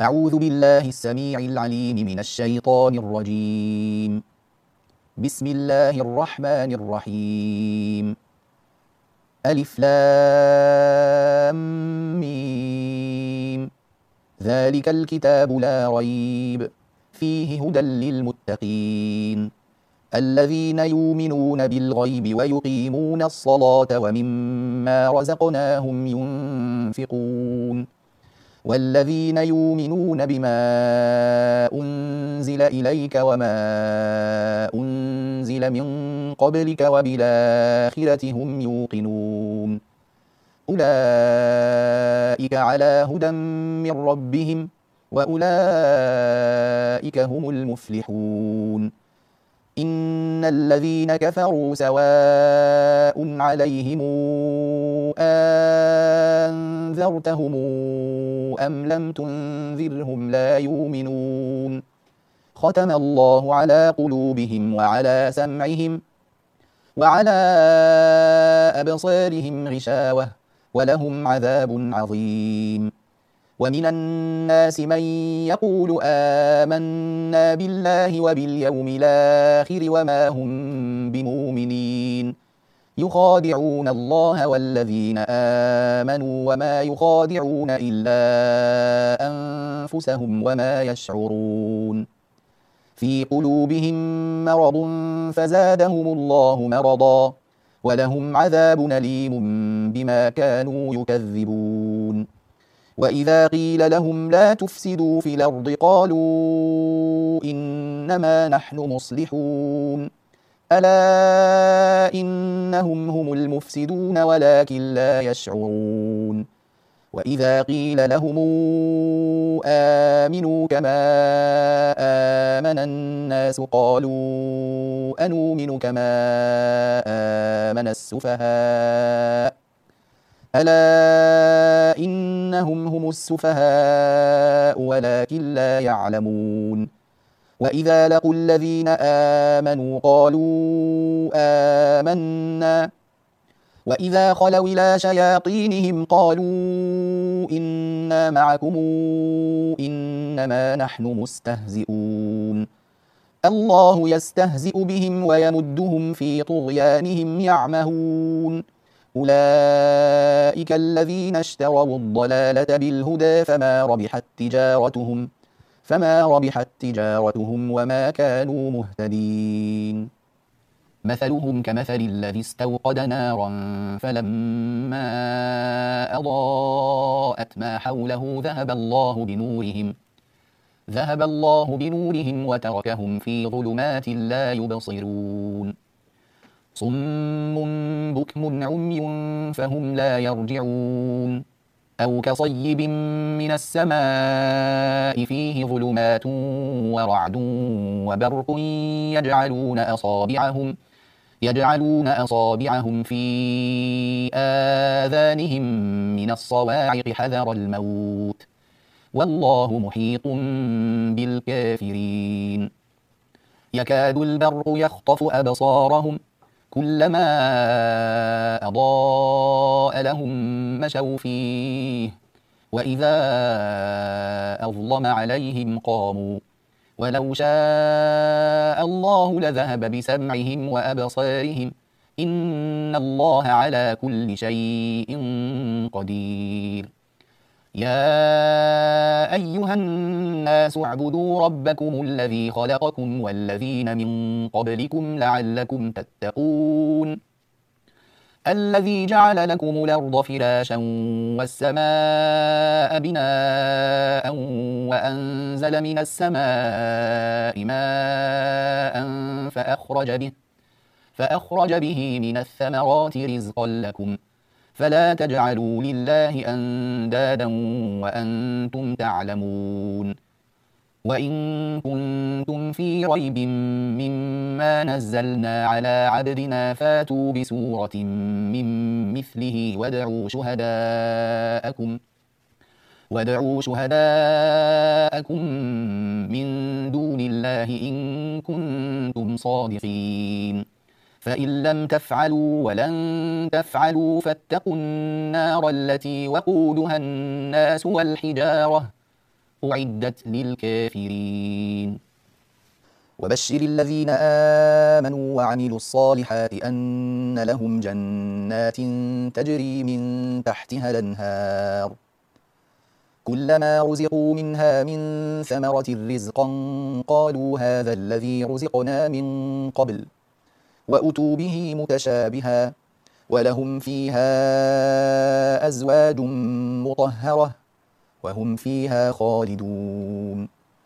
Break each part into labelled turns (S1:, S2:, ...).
S1: أعوذ بالله السميع العليم من الشيطان الرجيم. بسم الله الرحمن الرحيم. ألف لام ميم. ذلك الكتاب لا ريب فيه هدى للمتقين الذين يؤمنون بالغيب ويقيمون الصلاة ومما رزقناهم ينفقون والذين يؤمنون بما أنزل إليك وما أنزل من قبلك وبالآخرة هم يوقنون أولئك على هدى من ربهم وأولئك هم المفلحون. إن الذين كفروا سواء عليهم أنذرتهم أم لم تنذرهم لا يؤمنون. ختم الله على قلوبهم وعلى سمعهم وعلى أبصارهم غشاوة ولهم عذاب عظيم. ومن الناس من يقول آمنا بالله وباليوم الآخر وما هم بمؤمنين يخادعون الله والذين آمنوا وما يخادعون إلا أنفسهم وما يشعرون. في قلوبهم مرض فزادهم الله مرضا ولهم عذاب أليم بما كانوا يكذبون. وإذا قيل لهم لا تفسدوا في الأرض قالوا إنما نحن مصلحون ألا إنهم هم المفسدون ولكن لا يشعرون. وإذا قيل لهم آمنوا كما آمن الناس قالوا أنؤمن كما آمن السفهاء ألا إنهم هم السفهاء ولكن لا يعلمون. وإذا لقوا الذين آمنوا قالوا آمنا وإذا خلوا إلى شياطينهم قالوا إنا معكم إنما نحن مستهزئون الله يستهزئ بهم ويمدهم في طغيانهم يعمهون. أولئك الذين اشتروا الضلالة بالهدى فما ربحت تجارتهم وما كانوا مهتدين. مثلهم كمثل الذي استوقد نارا فلما أضاءت ما حوله ذهب الله بنورهم وتركهم في ظلمات لا يبصرون. صم بكم عمي فهم لا يرجعون أو كصيب من السماء فيه ظلمات ورعد وبرق يجعلون أصابعهم في آذانهم من الصواعق حذر الموت والله محيط بالكافرين. يكاد البرق يخطف أبصارهم كلما أضاء لهم مشوا فيه وإذا أظلم عليهم قاموا ولو شاء الله لذهب بسمعهم وأبصارهم إن الله على كل شيء قدير. يا أيها الناس اعبدوا ربكم الذي خلقكم والذين من قبلكم لعلكم تتقون الذي جعل لكم الأرض فراشا والسماء بناء وأنزل من السماء ماء فأخرج به من الثمرات رزقا لكم فلا تجعلوا لله أندادا وأنتم تعلمون. وإن كنتم في ريب مما نزلنا على عبدنا فاتوا بسورة من مثله وادعوا شهداءكم من دون الله إن كنتم صادقين فإن لم تفعلوا ولن تفعلوا فاتقوا النار التي وقودها الناس والحجارة أعدت للكافرين وبشر الذين آمنوا وعملوا الصالحات أن لهم جنات تجري من تحتها الأنهار كلما رزقوا منها من ثمرة رزقا قالوا هذا الذي رزقنا من قبل وأتوا به متشابها ولهم فيها أزواج مطهرة وهم فيها خالدون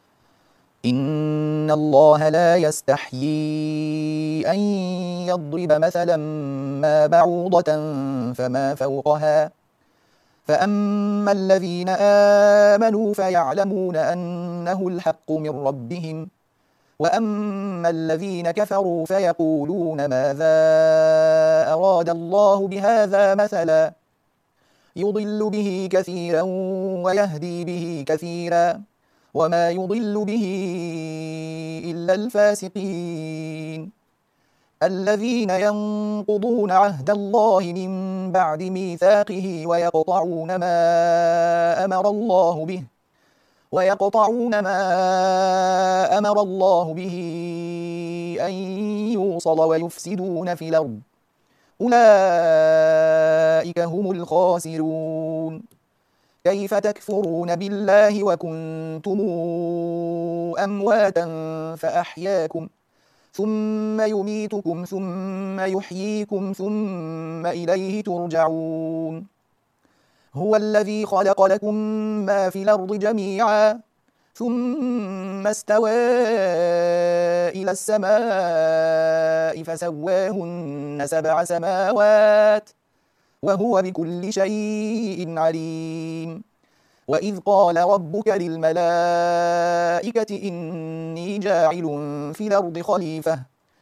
S1: إن الله لا يستحيي أن يضرب مثلا ما بعوضة فما فوقها فأما الذين آمنوا فيعلمون أنه الحق من ربهم وأما الذين كفروا فيقولون ماذا أراد الله بهذا مثلا يضل به كثيرا ويهدي به كثيرا وما يضل به إلا الفاسقين الذين ينقضون عهد الله من بعد ميثاقه ويقطعون ما أمر الله به أن يوصل ويفسدون في الأرض أولئك هم الخاسرون كيف تكفرون بالله وكنتم أمواتا فأحياكم ثم يميتكم ثم يحييكم ثم إليه ترجعون هو الذي خلق لكم ما في الأرض جميعا ثم استوى إلى السماء فسواهن 7 سماوات وهو بكل شيء عليم وإذ قال ربك للملائكة إني جاعل في الأرض خليفة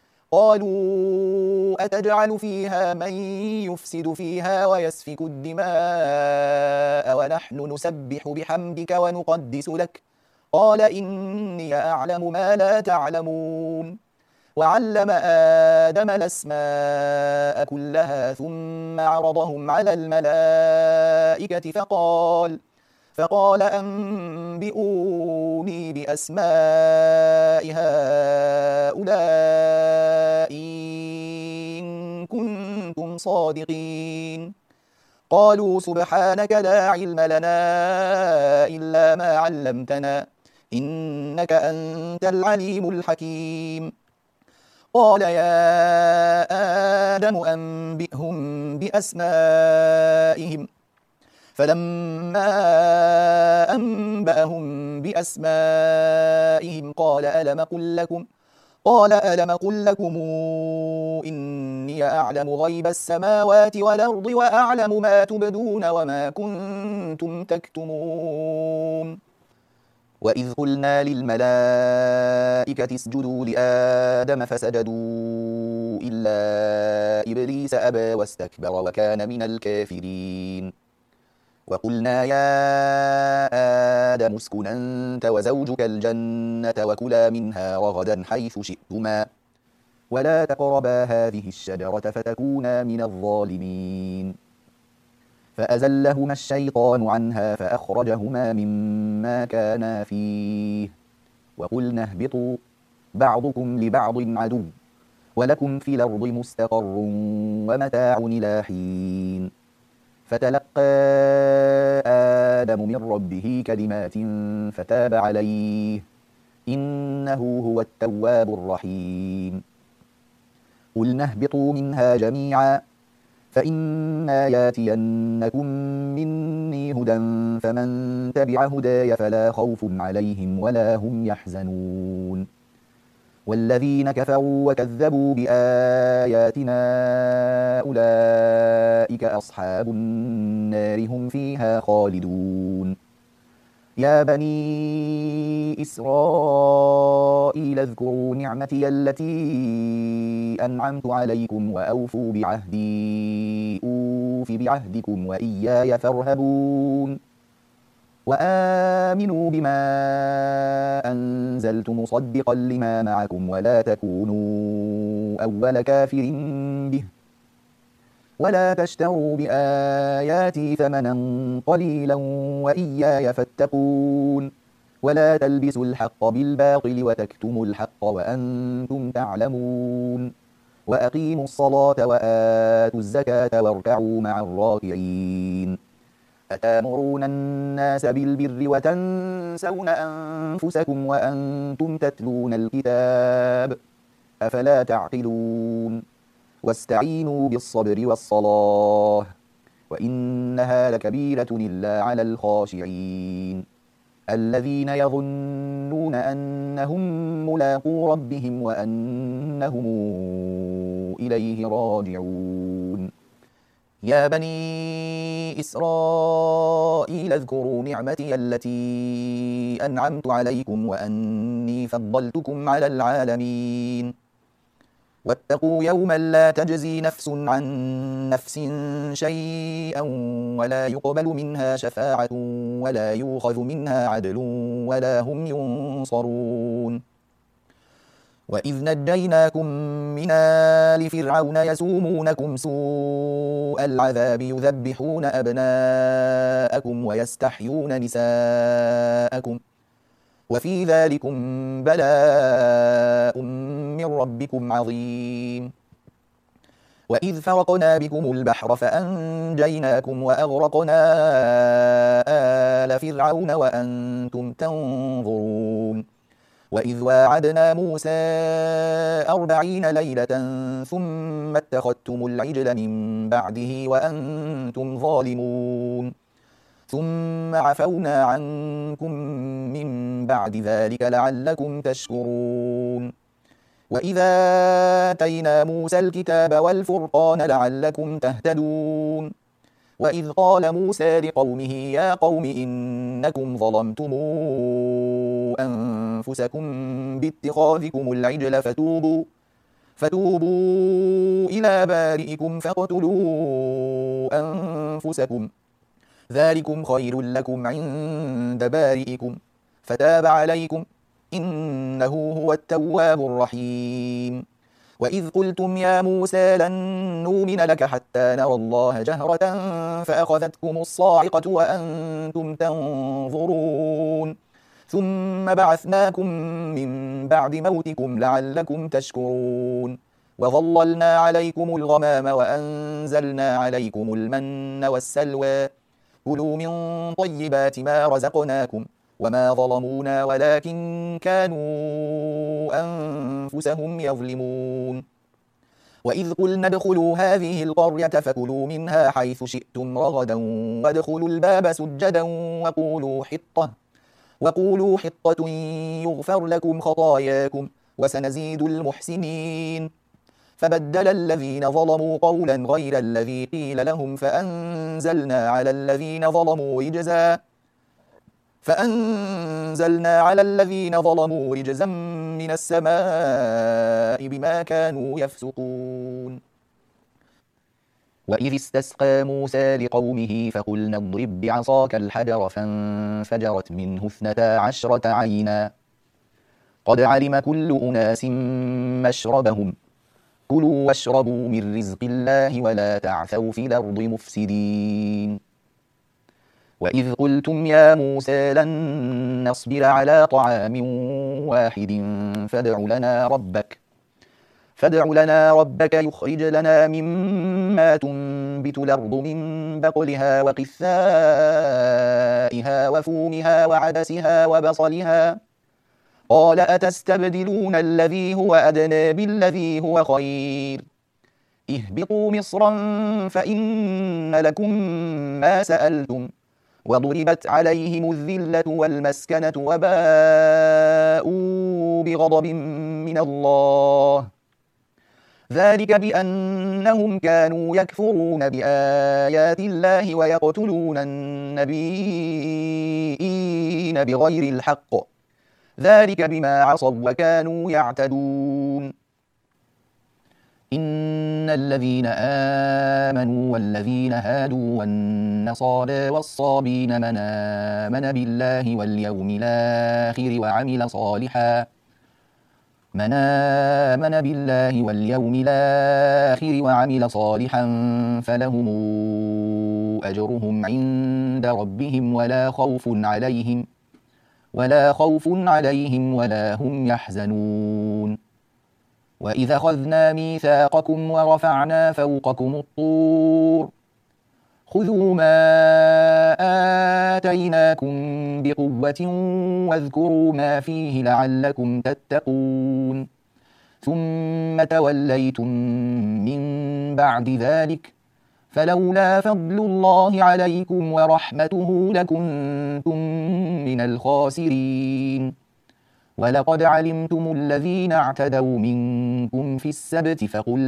S1: قالوا أتجعل فيها من يفسد فيها ويسفك الدماء ونحن نسبح بحمدك ونقدس لك قال إني أعلم ما لا تعلمون وعلم آدم الأسماء كلها ثم عرضهم على الملائكة فقال أنبئوني بأسماء هؤلاء إن كنتم صادقين قالوا سبحانك لا علم لنا إلا ما علمتنا إنك أنت العليم الحكيم قال يا آدم أنبئهم بأسمائهم فلما أنبأهم بأسمائهم قال ألم قل لكم إني أعلم غيب السماوات والأرض وأعلم ما تبدون وما كنتم تكتمون وإذ قلنا للملائكة اسجدوا لآدم فسجدوا إلا إبليس أبى واستكبر وكان من الكافرين وقلنا يا آدم اسكن أنت وزوجك الجنة وكلا منها رغدا حيث شئتما ولا تقربا هذه الشجرة فتكونا من الظالمين فأزلهما الشيطان عنها فأخرجهما مما كانا فيه وقلنا اهبطوا بعضكم لبعض عدو ولكم في الأرض مستقر ومتاع إلى حين فتلقى آدم من ربه كلمات فتاب عليه إنه هو التواب الرحيم قلنا اهبطوا منها جميعا فإما ياتينكم مني هدى فمن تبع هداي فلا خوف عليهم ولا هم يحزنون والذين كفروا وكذبوا بآياتنا أولئك أصحاب النار هم فيها خالدون يا بني إسرائيل اذكروا نعمتي التي أنعمت عليكم وأوفوا بعهدي أوف بعهدكم وإياي فارهبون وآمنوا بما أنزلت مصدقا لما معكم ولا تكونوا أول كافر به ولا تشتروا بآياتي ثمنا قليلا وإياي فاتقون ولا تلبسوا الحق بالباطل وتكتموا الحق وأنتم تعلمون وأقيموا الصلاة وآتوا الزكاة واركعوا مع الراكعين أتامرون الناس بالبر وتنسون أنفسكم وأنتم تتلون الكتاب أفلا تعقلون واستعينوا بالصبر والصلاة وإنها لكبيرة إلا على الخاشعين الذين يظنون أنهم ملاقو ربهم وأنهم إليه راجعون يا بني إسرائيل اذكروا نعمتي التي أنعمت عليكم وأني فضلتكم على العالمين واتقوا يوما لا تجزي نفس عن نفس شيئا ولا يقبل منها شفاعة ولا يؤخذ منها عدل ولا هم ينصرون وإذ نجيناكم من آل فرعون يسومونكم سوء العذاب يذبحون أبناءكم ويستحيون نساءكم وفي ذلكم بلاء من ربكم عظيم وإذ فرقنا بكم البحر فأنجيناكم وأغرقنا آل فرعون وأنتم تنظرون وإذ واعدنا موسى 40 ليلة ثم اتخذتم العجل من بعده وأنتم ظالمون ثم عفونا عنكم من بعد ذلك لعلكم تشكرون وإذا آتينا موسى الكتاب والفرقان لعلكم تهتدون وإذ قال موسى لقومه يا قوم إنكم ظلمتم أنفسكم باتخاذكم العجل فتوبوا إلى بارئكم فاقتلوا أنفسكم ذلكم خير لكم عند بارئكم فتاب عليكم إنه هو التواب الرحيم وإذ قلتم يا موسى لن نؤمن لك حتى نرى الله جهرة فأخذتكم الصاعقة وأنتم تنظرون ثم بعثناكم من بعد موتكم لعلكم تشكرون وظللنا عليكم الغمام وأنزلنا عليكم المن والسلوى كلوا من طيبات ما رزقناكم وما ظلمونا ولكن كانوا أنفسهم يظلمون وإذ قلنا ادخلوا هذه القرية فكلوا منها حيث شئتم رغدا وادخلوا الباب سجدا وقولوا حطة يغفر لكم خطاياكم وسنزيد المحسنين فبدل الذين ظلموا قولا غير الذي قيل لهم فأنزلنا على الذين ظلموا رجزا من السماء بما كانوا يفسقون وإذ استسقى موسى لقومه فقلنا اضرب بعصاك الحجر فانفجرت منه 12 عينا قد علم كل أناس مشربهم كلوا واشربوا من رزق الله ولا تعثوا في الأرض مفسدين وإذ قلتم يا موسى لن نصبر على طعام واحد فادع لنا ربك يخرج لنا مما تنبت الأرض من بقلها وقثائها وفومها وعدسها وبصلها قال أتستبدلون الذي هو أدنى بالذي هو خير اهبطوا مصرا فإن لكم ما سألتم وضربت عليهم الذلة والمسكنة وباءوا بغضب من الله ذلك بأنهم كانوا يكفرون بآيات الله ويقتلون النبيين بغير الحق ذلك بما عصوا وكانوا يعتدون إن الذين آمنوا والذين هادوا والنصارى والصابين من آمن بالله واليوم الآخر وعمل صالحا فلهم أجرهم عند ربهم ولا خوف ولا خوف عليهم ولا هم يحزنون وإذا أخذنا ميثاقكم ورفعنا فوقكم الطور خذوا ما آتيناكم بقوة واذكروا ما فيه لعلكم تتقون ثم توليتم من بعد ذلك فلولا فضل الله عليكم ورحمته لكنتم من الخاسرين ولقد علمتم الذين اعتدوا منكم في السبت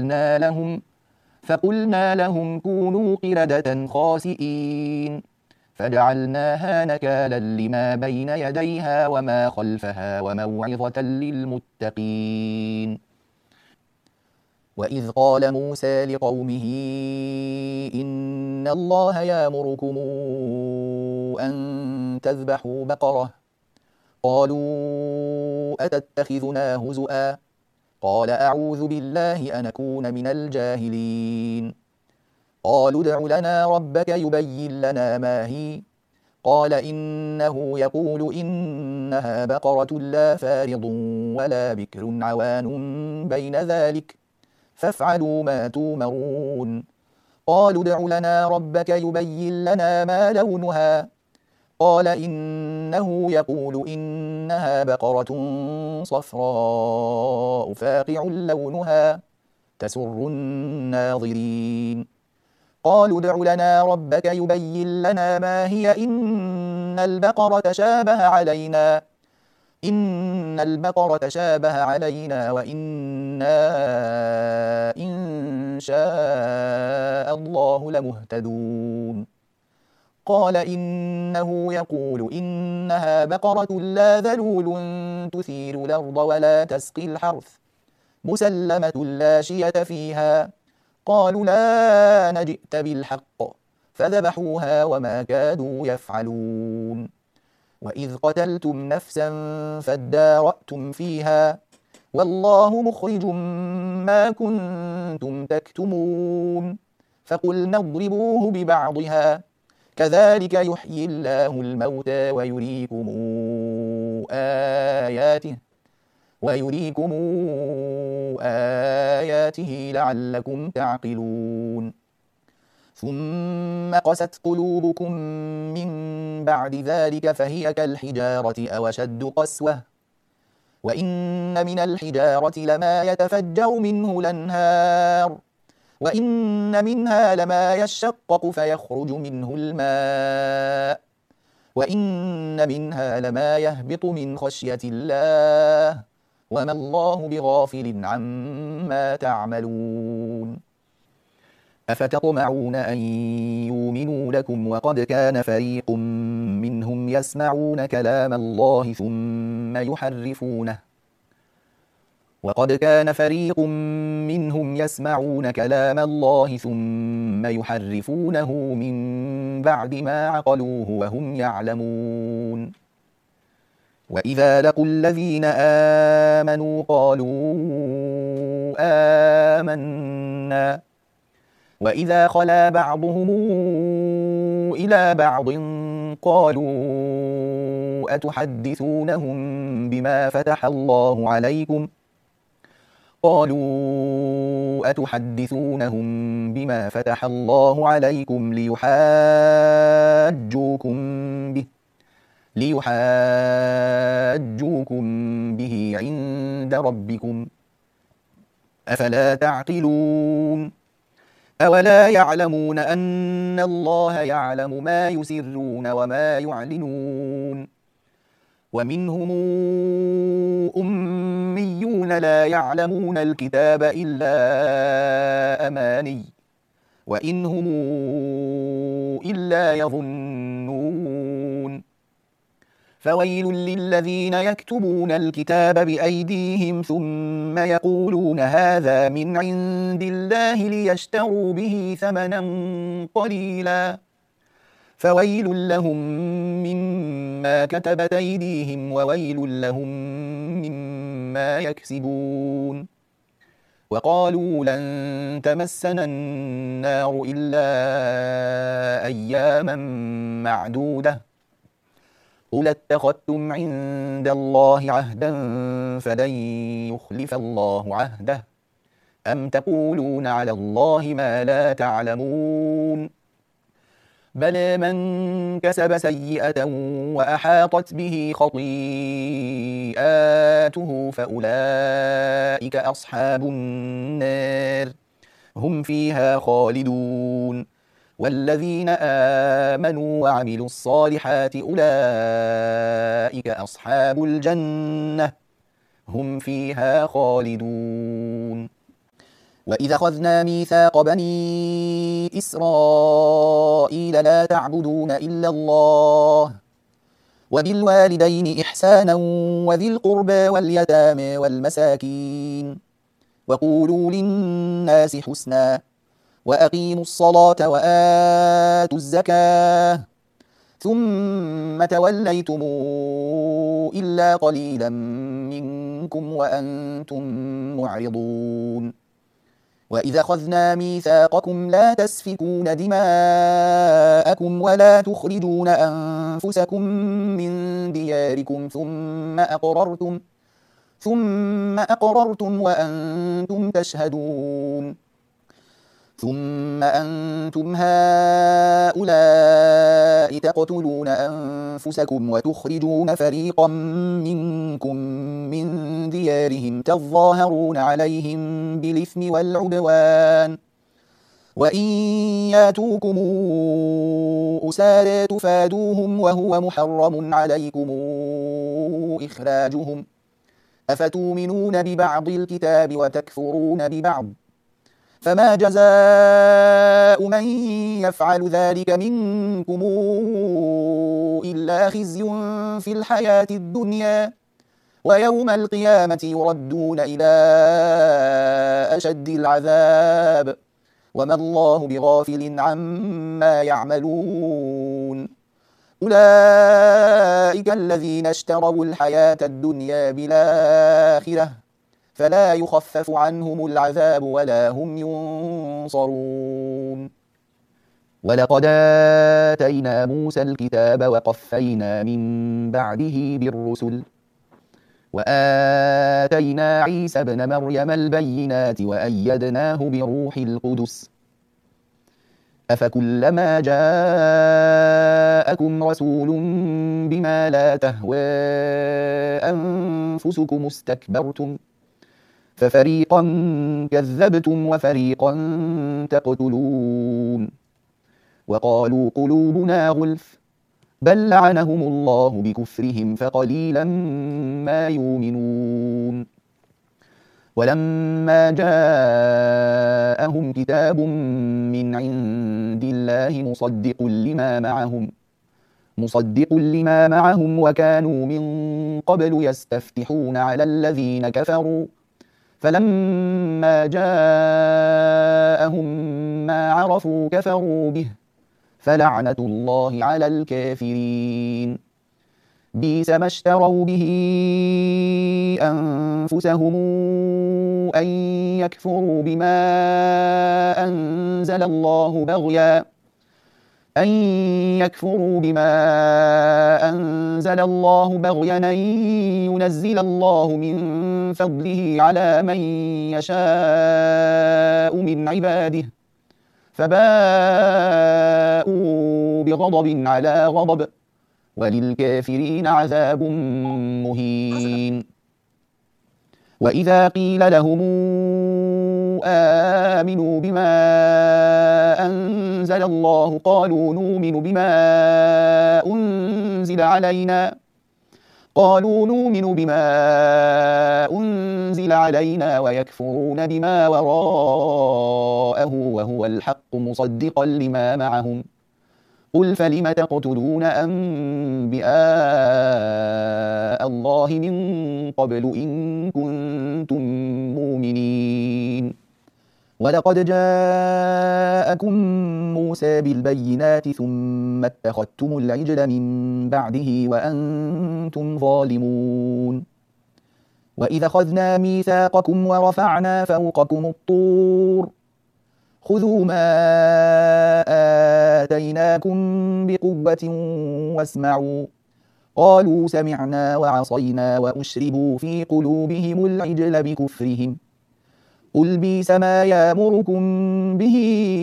S1: فقلنا لهم كونوا قردة خاسئين فجعلناها نكالا لما بين يديها وما خلفها وموعظة للمتقين وإذ قال موسى لقومه إن الله يأمركم أن تذبحوا بقرة قالوا أتتخذنا هزؤا قال أعوذ بالله أن أكون من الجاهلين قالوا ادع لنا ربك يبين لنا ما هي قال إنه يقول إنها بقرة لا فارض ولا بكر عوان بين ذلك فافعلوا ما تومرون قالوا ادع لنا ربك يبين لنا ما لونها قال إنه يقول إنها بقرة صفراء فاقع لونها تسر الناظرين قالوا ادع لنا ربك يبين لنا ما هي إن البقرة تشابه علينا وإنا إن شاء الله لمهتدون قال إنه يقول إنها بقرة لا ذلول تثير الأرض ولا تسقي الحرث مسلمة لا شية فيها قالوا لا نجئت بالحق فذبحوها وما كادوا يفعلون وإذ قتلتم نفسا فادارأتم فيها والله مخرج ما كنتم تكتمون فقلنا اضربوه ببعضها كذلك يحيي الله الموتى ويريكم آياته لعلكم تعقلون ثم قست قلوبكم من بعد ذلك فهي كالحجارة أو أشد قسوة وإن من الحجارة لما يتفجر منه الأنهار وإن منها لما يشقق فيخرج منه الماء وإن منها لما يهبط من خشية الله وما الله بغافل عما تعملون أفتطمعون أن يؤمنوا لكم وقد كان فريق منهم يسمعون كلام الله ثم يحرفونه من بعد ما عقلوه وهم يعلمون وإذا لقوا الذين آمنوا قالوا آمنا وإذا خلا بعضهم إلى بعض قالوا أتحدثونهم بما فتح الله عليكم ليحاجوكم به عند ربكم أفلا تعقلون أولا يعلمون أن الله يعلم ما يسرون وما يعلنون ومنهم أميون لا يعلمون الكتاب إلا أماني وإن هم إلا يظنون فويل للذين يكتبون الكتاب بأيديهم ثم يقولون هذا من عند الله ليشتروا به ثمنا قليلا فويل لهم مما كتبت أيديهم وويل لهم مما يكسبون وقالوا لن تمسنا النار إلا أياما معدودة قل اتخذتم عند الله عهدا فلن يخلف الله عهده أم تقولون على الله ما لا تعلمون بلى من كسب سيئة وأحاطت به خطيئاته فأولئك أصحاب النار هم فيها خالدون والذين آمنوا وعملوا الصالحات أولئك أصحاب الجنة هم فيها خالدون وإذا أخذنا ميثاق بني إسرائيل لا تعبدون إلا الله وبالوالدين إحسانا وذي القربى واليتامى والمساكين وقولوا للناس حسنا وأقيموا الصلاة وآتوا الزكاة ثم توليتم إلا قليلا منكم وأنتم معرضون وإذا أخذنا ميثاقكم لا تسفكون دماءكم ولا تخرجون أنفسكم من دياركم ثم أقررتم وأنتم تشهدون ثم أنتم هؤلاء تقتلون أنفسكم وتخرجون فريقا منكم من ديارهم تظاهرون عليهم بالإثم والعدوان وإن ياتوكم أسارى تفادوهم وهو محرم عليكم إخراجهم أفتؤمنون ببعض الكتاب وتكفرون ببعض فما جزاء من يفعل ذلك منكم إلا خزي في الحياة الدنيا ويوم القيامة يردون إلى أشد العذاب وما الله بغافل عما يعملون أولئك الذين اشتروا الحياة الدنيا بالآخرة فلا يخفف عنهم العذاب ولا هم ينصرون ولقد آتينا موسى الكتاب وقفينا من بعده بالرسل وآتينا عيسى ابن مريم البينات وأيدناه بروح القدس أفكلما جاءكم رسول بما لا تهوى أنفسكم استكبرتم ففريقا كذبتم وفريقا تقتلون وقالوا قلوبنا غلف بل لعنهم الله بكفرهم فقليلا ما يؤمنون ولما جاءهم كتاب من عند الله مصدق لما معهم وكانوا من قبل يستفتحون على الذين كفروا فلما جاءهم ما عرفوا كفروا به فلعنة الله على الكافرين بئس ما اشتروا به أنفسهم أن يكفروا بما أنزل الله بغيا أن ينزل الله من فضله على من يشاء من عباده فباءوا بغضب على غضب وللكافرين عذاب مهين وإذا قيل لهم آمنوا بما أنزل الله قالوا نؤمن بما أنزل علينا ويكفرون بما وراءه وهو الحق مصدقا لما معهم قل فلم تقتلون أنبياء الله من قبل إن كنتم مؤمنين ولقد جاءكم موسى بالبينات ثم اتخذتم العجل من بعده وأنتم ظالمون وإذا أخذنا ميثاقكم ورفعنا فوقكم الطور خذوا ما آتيناكم بقوة واسمعوا قالوا سمعنا وعصينا وأشربوا في قلوبهم العجل بكفرهم قل بئس ما يأمركم به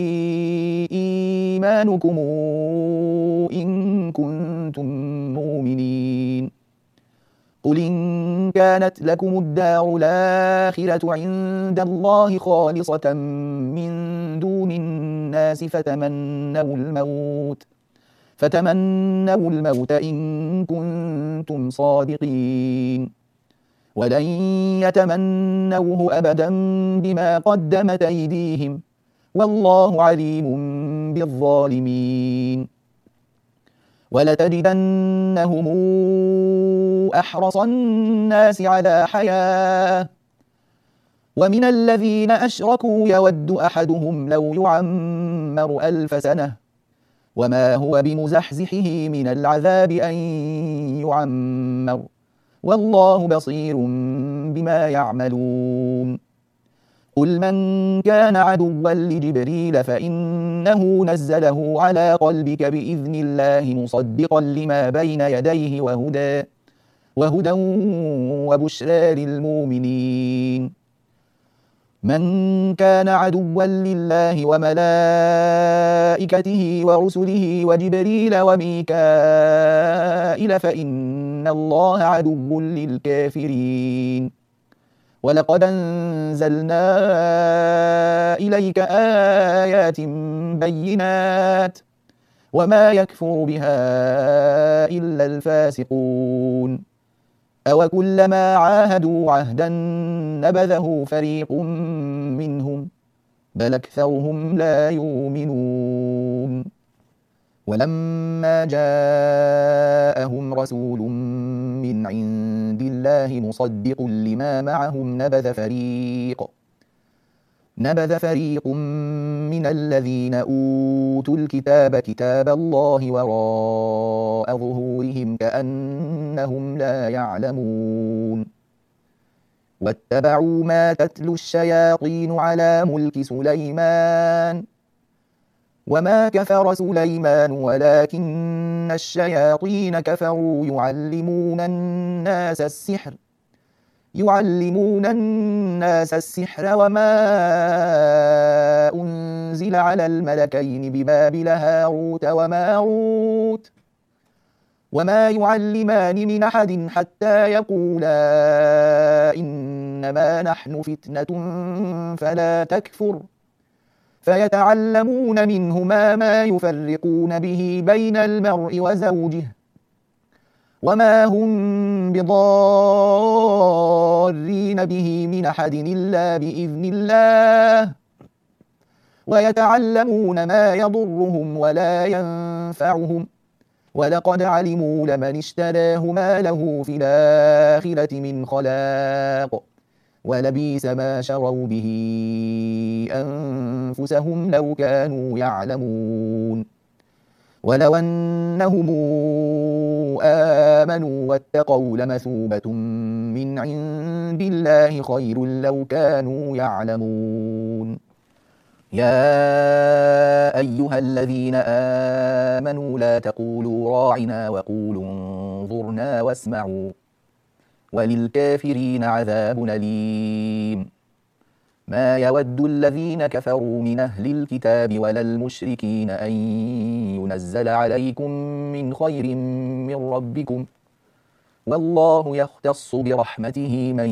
S1: إيمانكم إن كنتم مؤمنين قل إن كانت لكم الدار الآخرة عند الله خالصة من دون الناس فتمنوا الموت إن كنتم صادقين ولن يتمنوه أبدا بما قدمت أيديهم والله عليم بالظالمين ولتجدنهم أحرص الناس على حياة ومن الذين أشركوا يود أحدهم لو يعمر 1000 سنة وما هو بمزحزحه من العذاب أن يعمر والله بصير بما يعملون قل من كان عدوا لجبريل فإنه نزله على قلبك بإذن الله مصدقا لما بين يديه وهدى وبشرى للمؤمنين من كان عدوا لله وملائكته ورسله وجبريل وميكائيل فإن الله عدو للكافرين ولقد أنزلنا إليك آيات بينات وما يكفر بها إلا الفاسقون أوكلما عاهدوا عهدا نبذه فريق منهم بل أكثرهم لا يؤمنون ولما جاءهم رسول من عند الله مصدق لما معهم نبذ فريق من الذين أوتوا الكتاب كتاب الله وراء ظهورهم كأنهم لا يعلمون واتبعوا ما تتلو الشياطين على ملك سليمان وما كفر سليمان ولكن الشياطين كفروا يعلمون الناس السحر وما أنزل على الملكين ببابل هاروت وماروت وما يعلمان من أحد حتى يقولا إنما نحن فتنة فلا تكفر فيتعلمون منهما ما يفرقون به بين المرء وزوجه وما هم بضارين به من أحد إلا بإذن الله ويتعلمون ما يضرهم ولا ينفعهم ولقد علموا لمن اشتراه ما له في الآخرة من خلاق ولبئس ما شروا به أنفسهم لو كانوا يعلمون ولو أنهم آمنوا واتقوا لمثوبة من عند الله خير لو كانوا يعلمون يا أيها الذين آمنوا لا تقولوا راعنا وقولوا انظرنا واسمعوا وللكافرين عذاب أليم ما يود الذين كفروا من أهل الكتاب ولا المشركين أن ينزل عليكم من خير من ربكم والله يختص برحمته من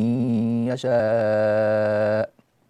S1: يشاء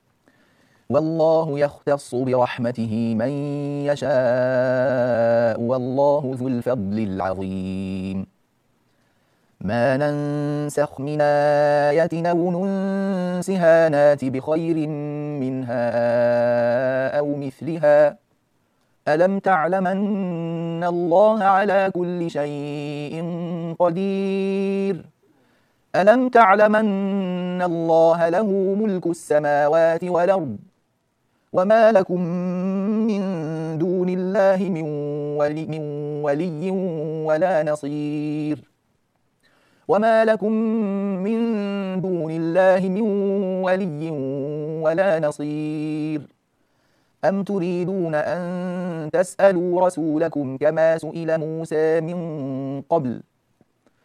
S1: والله ذو الفضل العظيم ما ننسخ من آية أو ننسها نات بخير منها أو مثلها ألم تعلم أن الله على كل شيء قدير ألم تعلم أن الله له ملك السماوات والأرض وما لكم من دون الله من ولي ولا نصير وما لكم من دون الله من ولي ولا نصير أم تريدون أن تسألوا رسولكم كما سئل موسى من قبل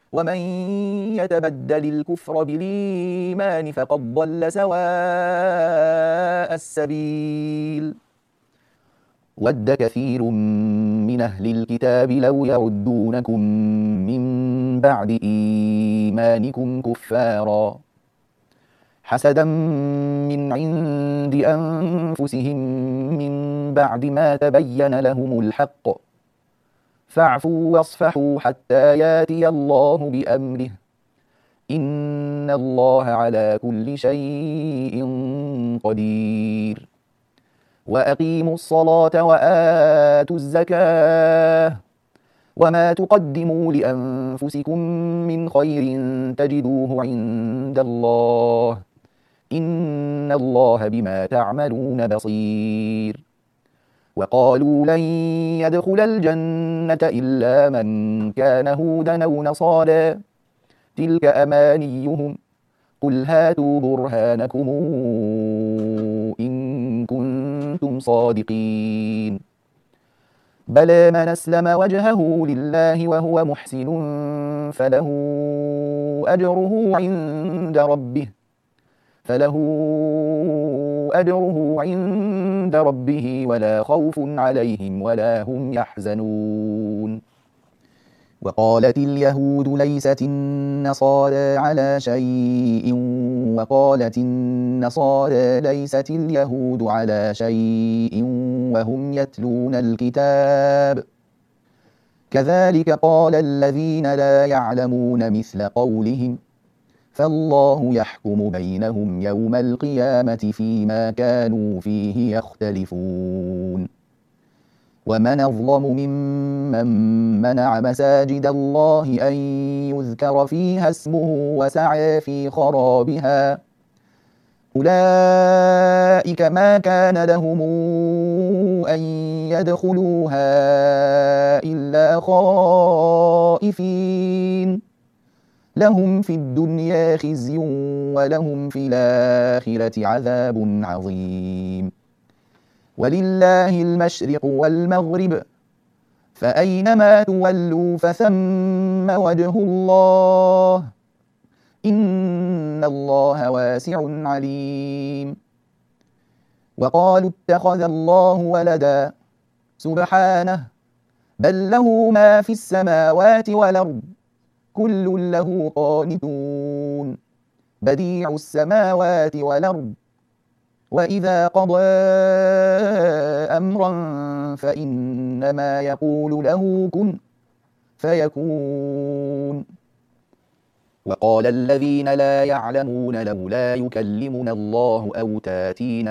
S1: ومن يتبدل الكفر بالإيمان فقد ضل سواء السبيل ود كثير من أهل الكتاب لو يردونكم من بعد إيمانكم كفارا حسدا من عند أنفسهم من بعد ما تبين لهم الحق فاعفوا واصفحوا حتى ياتي الله بأمره إن الله على كل شيء قدير وأقيموا الصلاة وآتوا الزكاة وما تقدموا لأنفسكم من خير تجدوه عند الله إن الله بما تعملون بصير وقالوا لن يدخل الجنة إلا من كان هودا أو نصارى تلك أمانيهم قل هاتوا برهانكم إن كنتم صادقين بلى من أسلم وجهه لله وهو محسن فله أجره عند ربه ولا خوف عليهم ولا هم يحزنون وقالت اليهود ليست النصارى على شيء وقالت النصارى ليست اليهود على شيء وهم يتلون الكتاب كذلك قال الذين لا يعلمون مثل قولهم فالله يحكم بينهم يوم القيامة فيما كانوا فيه يختلفون ومن أظلم ممن منع مساجد الله أن يذكر فيها اسمه وسعى في خرابها أولئك ما كان لهم أن يدخلوها إلا خائفين لهم في الدنيا خزي ولهم في الآخرة عذاب عظيم ولله المشرق والمغرب فأينما تولوا فثم وجه الله إن الله واسع عليم وقالوا اتخذ الله ولدا سبحانه بل له ما في السماوات والأرض كل له قانتون بديع السماوات والأرض وإذا قضى أمرا فإنما يقول له كن فيكون وقال الذين لا يعلمون لولا يكلمنا الله أو تاتينا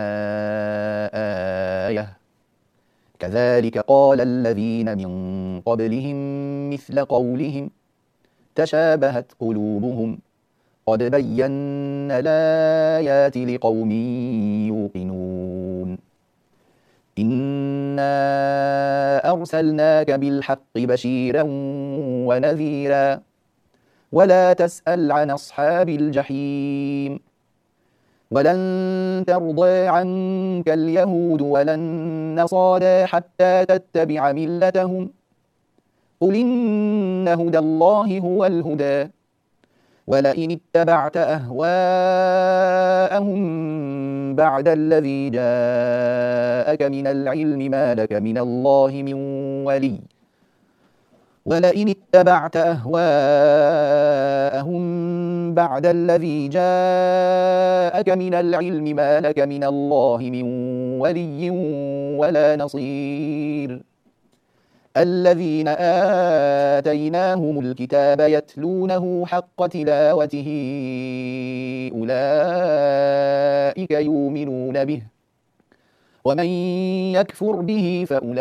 S1: آية كذلك قال الذين من قبلهم مثل قولهم تشابهت قلوبهم قد بينا الآيات لقوم يوقنون إنا أرسلناك بالحق بشيرا ونذيرا ولا تسأل عن أصحاب الجحيم ولن ترضى عنك اليهود ولا النصارى حتى تتبع ملتهم قل إن هدى الله هو الهدى ولئن اتبعت أهواءهم بعد الذي جاءك من العلم ما لك من الله من ولي ولئن اتبعت أهواءهم بعد الذي جاءك من العلم ما لك من الله من ولي ولا نصير الذين آتيناهم الكتاب يتلونه حق تلاوته أولئك يؤمنون به ومن يكفر به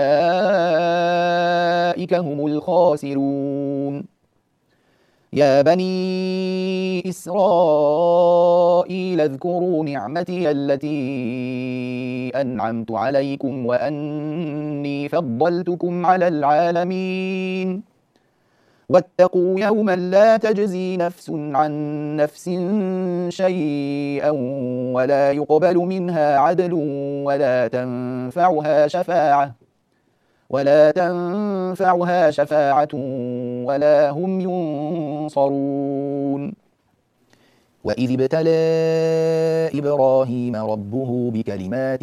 S1: فأولئك هم الخاسرون يا بني إسرائيل اذكروا نعمتي التي أنعمت عليكم وأني فضلتكم على العالمين واتقوا يوما لا تجزي نفس عن نفس شيئا ولا يقبل منها عدل ولا تنفعها شفاعة ولا تنفعها شفاعة ولا هم ينصرون وإذ ابتلى إبراهيم ربه بكلمات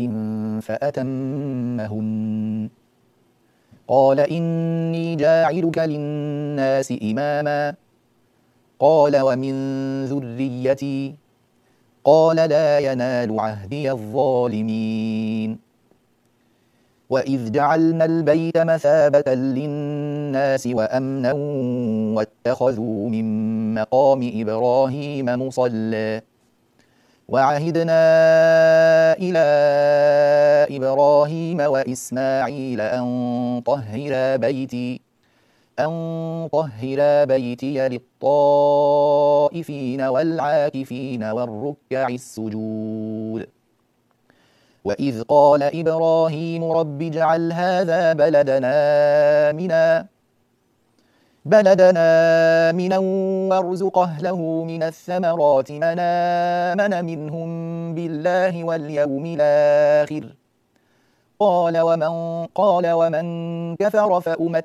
S1: فأتمهن قال إني جاعلك للناس إماما قال ومن ذريتي قال لا ينال عهدي الظالمين وإذ جعلنا البيت مثابة للناس وأمنا واتخذوا من مقام إبراهيم مصلى وعهدنا إلى إبراهيم وإسماعيل أن طهرا بيتي للطائفين والعاكفين والركع السجود وإذ قال إبراهيم رب اجعل هذا بلدنا منا وارزق أهله من الثمرات من آمن منهم بالله واليوم الآخر قال ومن كفر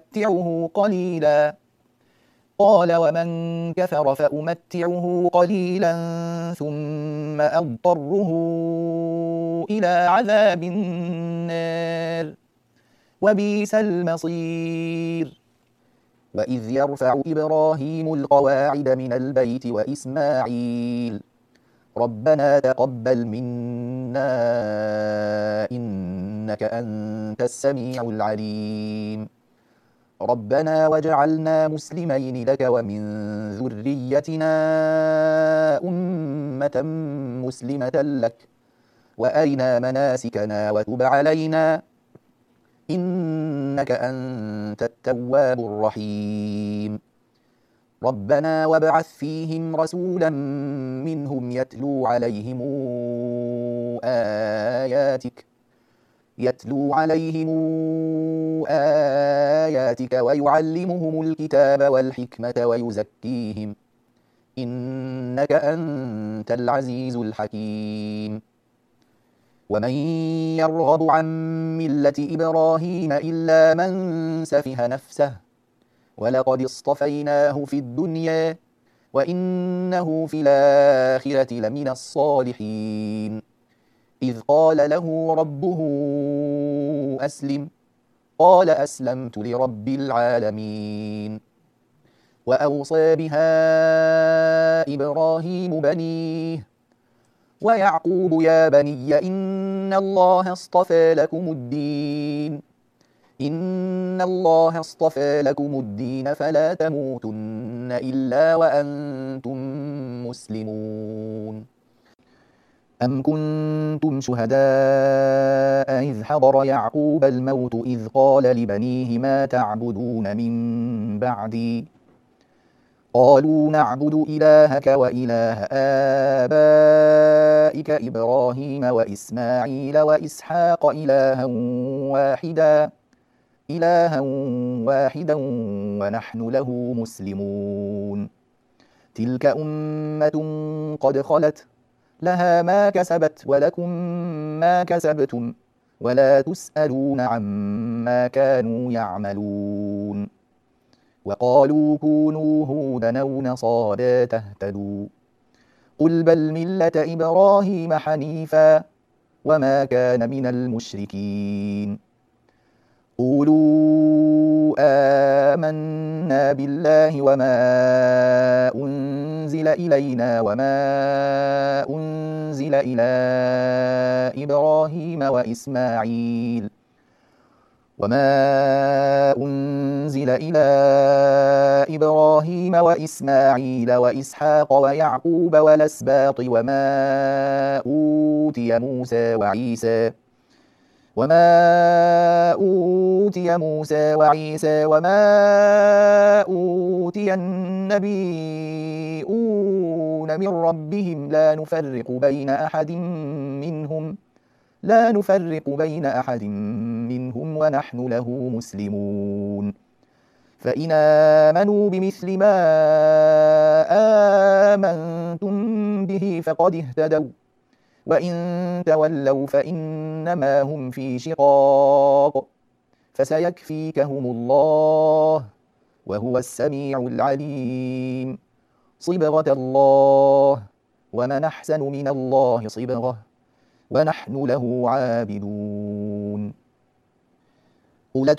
S1: فأمتعه قليلا ثم أضطره إلى عذاب النار وبئس المصير وإذ يرفع إبراهيم القواعد من البيت وإسماعيل ربنا تقبل منا إنك أنت السميع العليم ربنا واجعلنا مسلمين لك ومن ذريتنا أمة مسلمة لك وأرنا مناسكنا وتب علينا إنك أنت التواب الرحيم ربنا وابعث فيهم رسولا منهم يتلو عليهم آياتك ويعلمهم الكتاب والحكمة ويزكيهم إنك أنت العزيز الحكيم ومن يرغب عن ملة إبراهيم إلا من سفه نفسه ولقد اصطفيناه في الدنيا وإنه في الآخرة لمن الصالحين إذ قال له ربه أسلم قال أسلمت لرب العالمين وأوصى بها إبراهيم بنيه ويعقوب يا بني إن الله اصطفى لكم الدين فلا تموتن إلا وأنتم مسلمون أم كنتم شهداء إذ حضر يعقوب الموت إذ قال لبنيه ما تعبدون من بعدي قالوا نعبد إلهك وإله آبائك إبراهيم وإسماعيل وإسحاق إلها واحدا ونحن له مسلمون تلك أمة قد خلت لها ما كسبت ولكم ما كسبتم ولا تسألون عما كانوا يعملون وقالوا كونوا هودا أو نصارى تهتدوا قل بل ملة إبراهيم حنيفا وما كان من المشركين قولوا آمنا بالله وما أنزل إلينا وما أنزل إلى إبراهيم وإسماعيل وإسحاق ويعقوب والأسباط وما أوتي موسى وعيسى وما أوتي النبيون من ربهم لا نفرق بين أحد منهم ونحن له مسلمون فإن آمنوا بمثل ما آمنتم به فقد اهتدوا وإن تولوا فإنما هم في شقاق فسيكفيكهم الله وهو السميع العليم. صبغة الله ومن أحسن من الله صبغة ونحن له عابدون. قل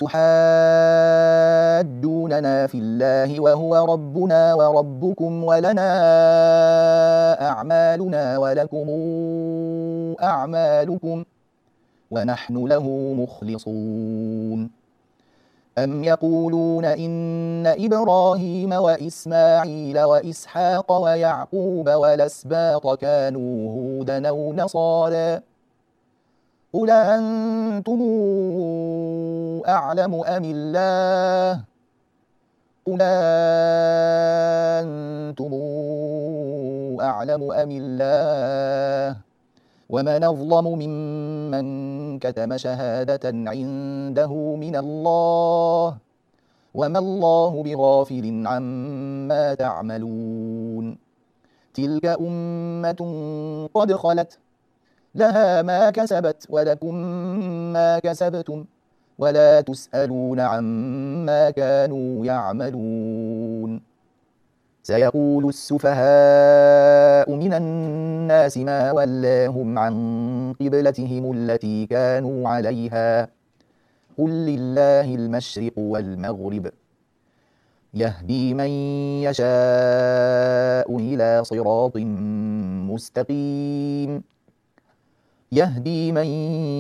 S1: تحاجوننا في الله وهو ربنا وربكم ولنا أعمالنا ولكم أعمالكم ونحن له مخلصون. أم يقولون إن إبراهيم وإسماعيل وإسحاق ويعقوب والأسباط كانوا هودا أو نصارى قل أنتم أعلم أم الله قل أنتم أعلم أم الله ومن أظلم ممن كتم شهادة عنده من الله وما الله بغافل عما تعملون. تلك أمة قد خلت لها ما كسبت ولكم ما كسبتم ولا تسألون عما كانوا يعملون. سيقول السفهاء من الناس ما ولاهم عن قبلتهم التي كانوا عليها قل لله المشرق والمغرب يهدي من يشاء إلى صراط مستقيم يهدي من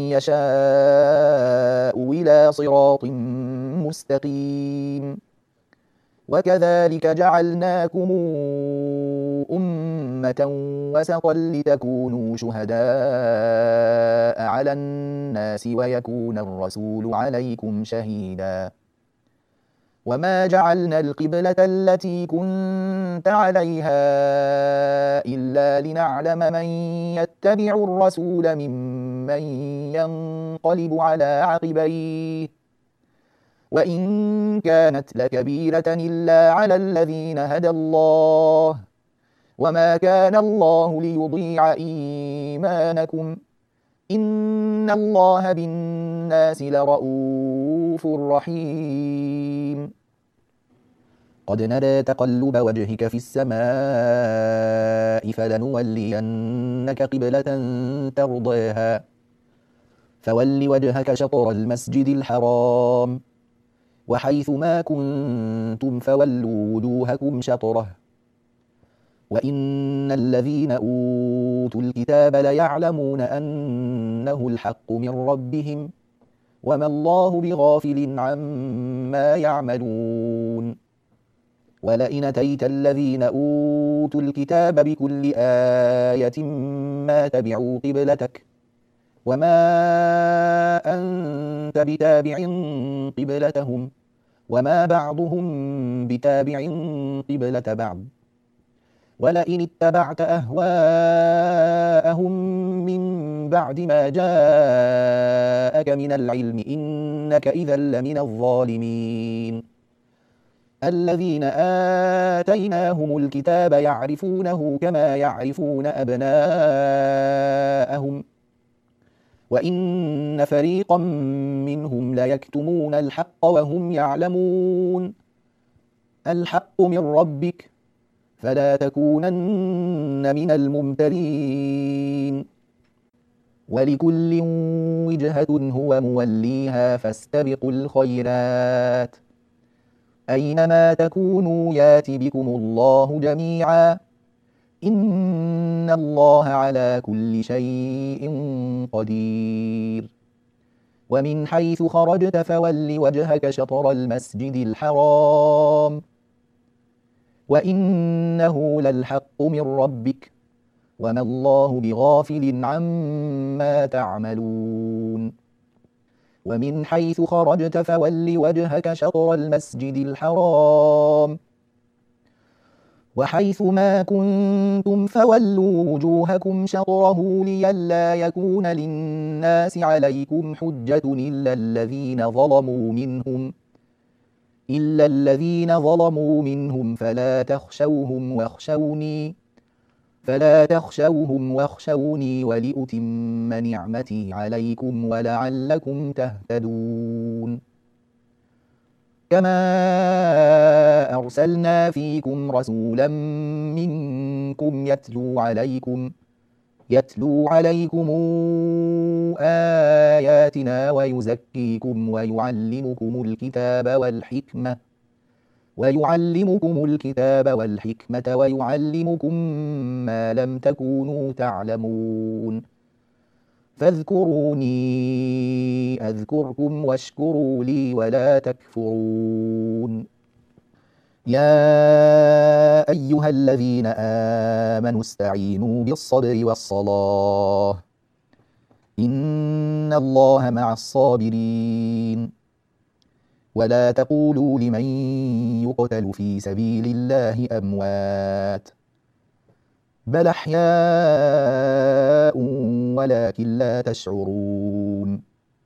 S1: يشاء إلى صراط مستقيم. وكذلك جعلناكم أمة وسطا لتكونوا شهداء على الناس ويكون الرسول عليكم شهيدا. وما جعلنا القبلة التي كنت عليها إلا لنعلم من يتبع الرسول ممن ينقلب على عقبيه وإن كانت لكبيرة إلا على الذين هدى الله وما كان الله ليضيع إيمانكم إن الله بالناس لرءوف رحيم. قد نرى تقلب وجهك في السماء فلنولينك قبلة ترضاها فول وجهك شطر المسجد الحرام وحيث ما كنتم فولوا وجوهكم شطره وإن الذين أوتوا الكتاب ليعلمون أنه الحق من ربهم وما الله بغافل عما يعملون. ولئن أتيت الذين أوتوا الكتاب بكل آية ما تبعوا قبلتك وما أنت بتابع قبلتهم وما بعضهم بتابع قبلة بعض ولئن اتبعت أهواءهم من بعد ما جاءك من العلم إنك إذا لمن الظالمين. الذين آتيناهم الكتاب يعرفونه كما يعرفون أبناءهم وإن فريقا منهم ليكتمون الحق وهم يعلمون. الحق من ربك فلا تكونن من الممترين. ولكل وجهة هو موليها فاستبقوا الخيرات أينما تكونوا يات بكم الله جميعا إن الله على كل شيء قدير. ومن حيث خرجت فول وجهك شطر المسجد الحرام وإنه للحق من ربك وما الله بغافل عما تعملون. ومن حيث خرجت فول وجهك شطر المسجد الحرام وحيث ما كنتم فولوا وجوهكم شطره لئلا يكون للناس عليكم حجة إلا الذين ظلموا منهم فلا تخشوهم واخشوني ولأتم نعمتي عليكم ولعلكم تهتدون. كما أرسلنا فيكم رسولا منكم يتلو عليكم آياتنا ويزكيكم ويعلمكم الكتاب والحكمة ويعلمكم ما لم تكونوا تعلمون فاذكروني أذكركم واشكروا لي ولا تكفرون يا أيها الذين آمنوا استعينوا بالصبر والصلاة إن الله مع الصابرين ولا تقولوا لمن يقتل في سبيل الله أموات بل أحياء ولكن لا تشعرون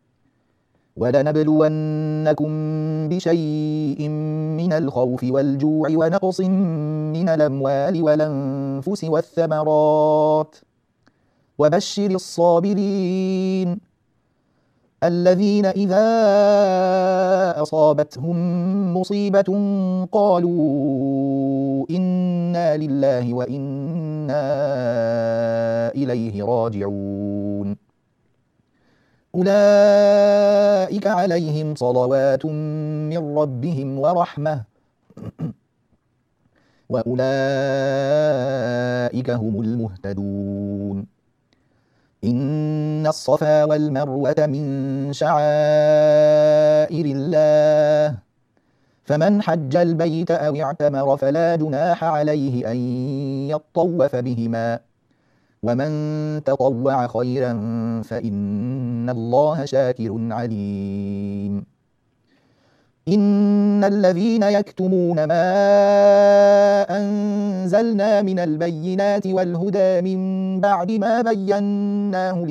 S1: ولنبلونكم بشيء من الخوف والجوع ونقص من الأموال والأنفس والثمرات وبشر الصابرين الذين إذا أصابتهم مصيبة قالوا إنا لله وإنا إليه راجعون أولئك عليهم صلوات من ربهم ورحمة وأولئك هم المهتدون إن الصفا والمروة من شعائر الله فمن حج البيت أو اعتمر فلا جناح عليه أن يطوف بهما ومن تطوع خيرا فإن الله شاكر عليم إن الذين يكتمون ما أنزلنا من البينات والهدى من بعد ما بيناه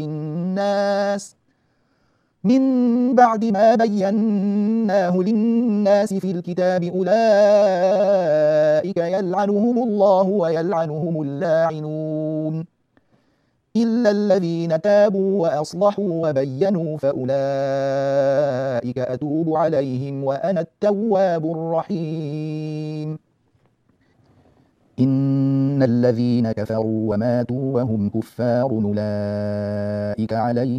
S1: للناس في الكتاب أولئك يلعنهم الله ويلعنهم اللاعنون إلا الذين تابوا وأصلحوا وبينوا فأولئك أتوب عليهم وأنا التواب الرحيم إن الذين كفروا وماتوا وهم كفار أولئك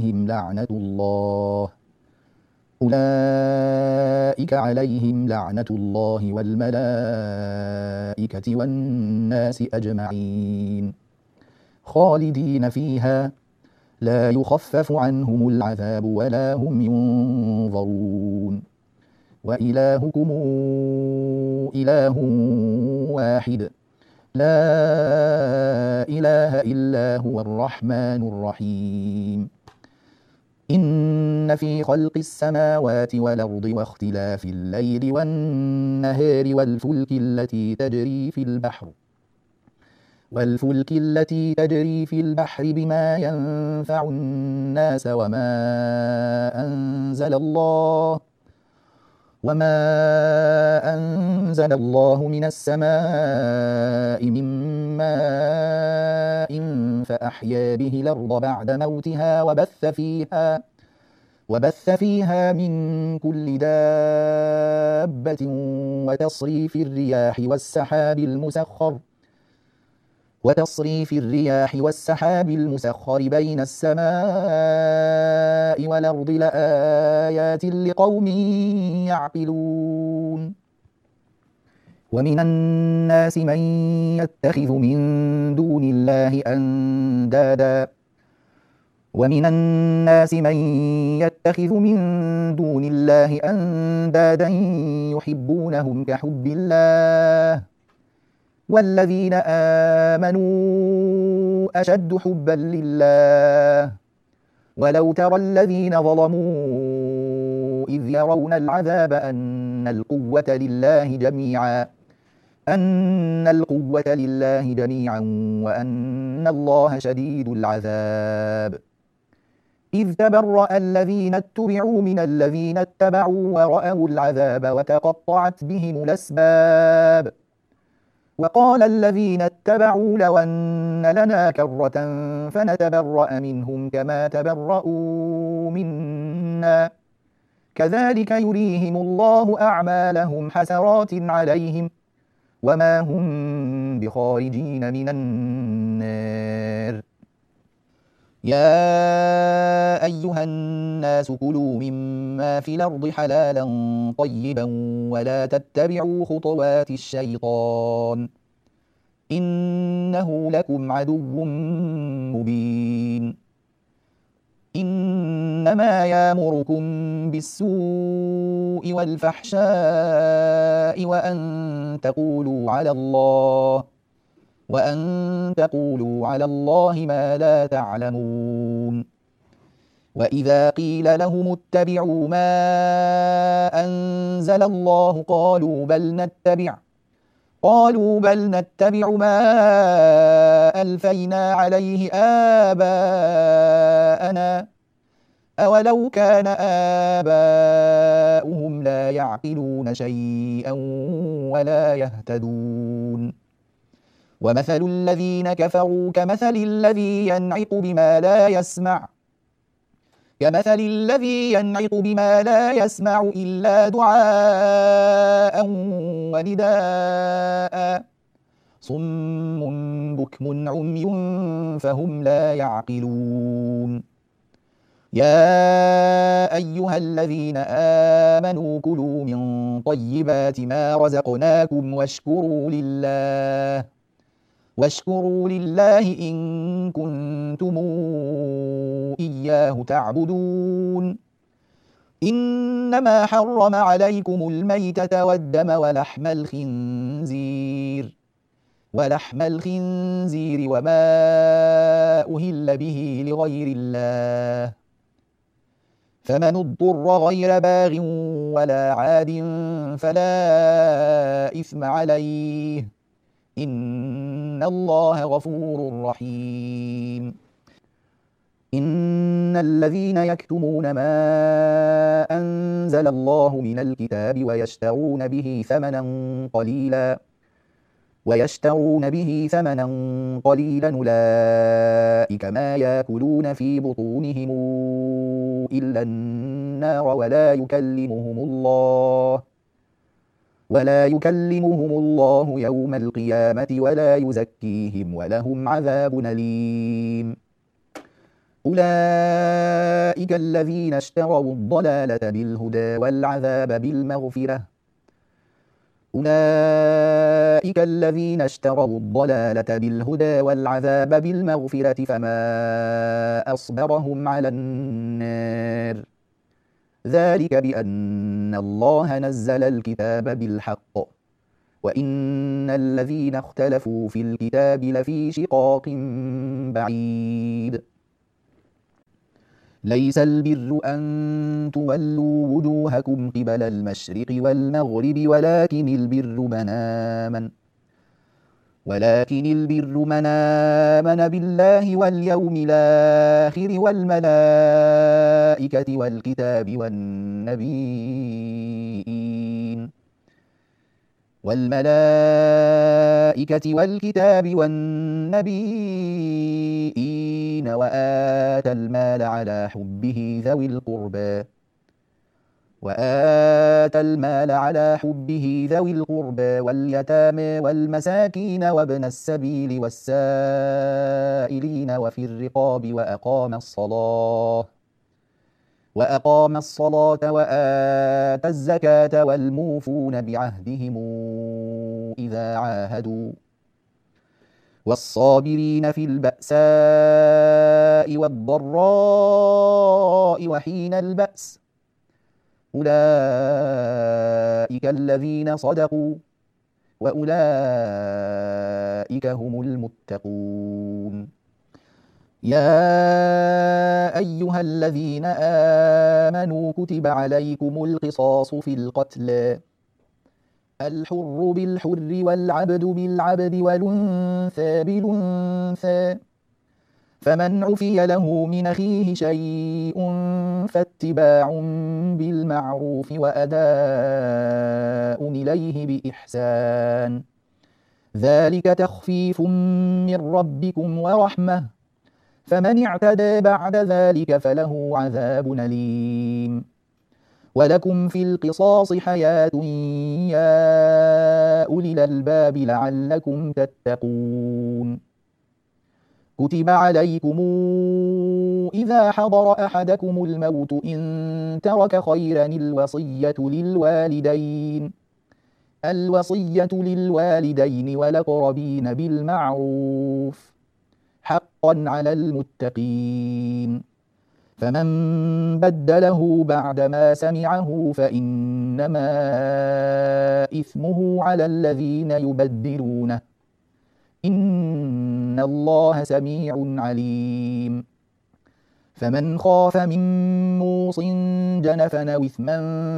S1: عليهم لعنة الله والملائكة والناس أجمعين خالدين فيها لا يخفف عنهم العذاب ولا هم ينظرون وإلهكم إله واحد لا إله إلا هو الرحمن الرحيم إن في خلق السماوات والأرض واختلاف الليل والنهار والفلك التي تجري في البحر بما ينفع الناس وما أنزل الله من السماء من ماء فأحيا به الأرض بعد موتها وبث فيها من كل دابة وتصريف الرياح والسحاب المسخر بين السماء والأرض لآيات لقوم يعقلون ومن الناس من يتخذ من دون الله أندادا يحبونهم كحب الله والذين آمنوا أشد حبا لله ولو ترى الذين ظلموا إذ يرون العذاب أن القوة لله جميعا وأن الله شديد العذاب إذ تبرأ الذين اتبعوا من الذين اتبعوا ورأوا العذاب وتقطعت بهم الأسباب وقال الذين اتبعوا لو أن لنا كرة فنتبرأ منهم كما تبرؤوا منا كذلك يريهم الله أعمالهم حسرات عليهم وما هم بخارجين من النار. يا أيها الناس كلوا مما في الأرض حلالا طيبا ولا تتبعوا خطوات الشيطان إنه لكم عدو مبين. إنما يأمركم بالسوء والفحشاء وأن تقولوا على الله ما لا تعلمون. وإذا قيل لهم اتبعوا ما أنزل الله قالوا بل نتبع ما ألفينا عليه آباءنا أولو كان آباؤهم لا يعقلون شيئا ولا يهتدون. ومثل الذين كفروا كمثل الذي ينعق بما لا يسمع إلا دعاء ونداء صم بكم عمي فهم لا يعقلون. يا أيها الذين آمنوا كلوا من طيبات ما رزقناكم واشكروا لله إن كنتم إياه تعبدون. إنما حرم عليكم الميتة والدم ولحم الخنزير وما أهل به لغير الله فمن اضطر غير باغ ولا عاد فلا إثم عليه إن الله غفور رحيم. إن الذين يكتمون ما أنزل الله من الكتاب ويشترون به ثمنا قليلا أولئك ما يأكلون في بطونهم إلا النار ولا يكلمهم الله يوم القيامة ولا يزكيهم ولهم عذاب أليم. أولئك الذين اشتروا الضلالة بالهدى والعذاب بالمغفرة فما أصبرهم على النار ذلك بأن الله نزل الكتاب بالحق وإن الذين اختلفوا في الكتاب لفي شقاق بعيد. ليس البر أن تولوا وجوهكم قبل المشرق والمغرب ولكن البر من آمن بالله واليوم الآخر والملائكة والكتاب والنبيين وآتى المال على حبه ذوي القربى واليتامى والمساكين وابن السبيل والسائلين وفي الرقاب وأقام الصلاة وآتى الزكاة والموفون بعهدهم إذا عاهدوا والصابرين في البأساء والضراء وحين البأس أولئك الذين صدقوا وأولئك هم المتقون. يا أيها الذين آمنوا كتب عليكم القصاص في القتلى الحر بالحر والعبد بالعبد والأنثى بالأنثى فمن عفي له من أخيه شيء فاتباع بالمعروف وأداء إليه بإحسان ذلك تخفيف من ربكم ورحمة فمن اعتدى بعد ذلك فله عذاب أليم. ولكم في القصاص حياة يا أولي الألباب لعلكم تتقون. كتب عليكم إذا حضر أحدكم الموت إن ترك خيرا الوصية للوالدين والأقربين بالمعروف حقا على المتقين. فمن بدله بعدما سمعه فإنما إثمه على الذين يبدلونه إن الله سميع عليم. فمن خاف من موص جنفا أو إثما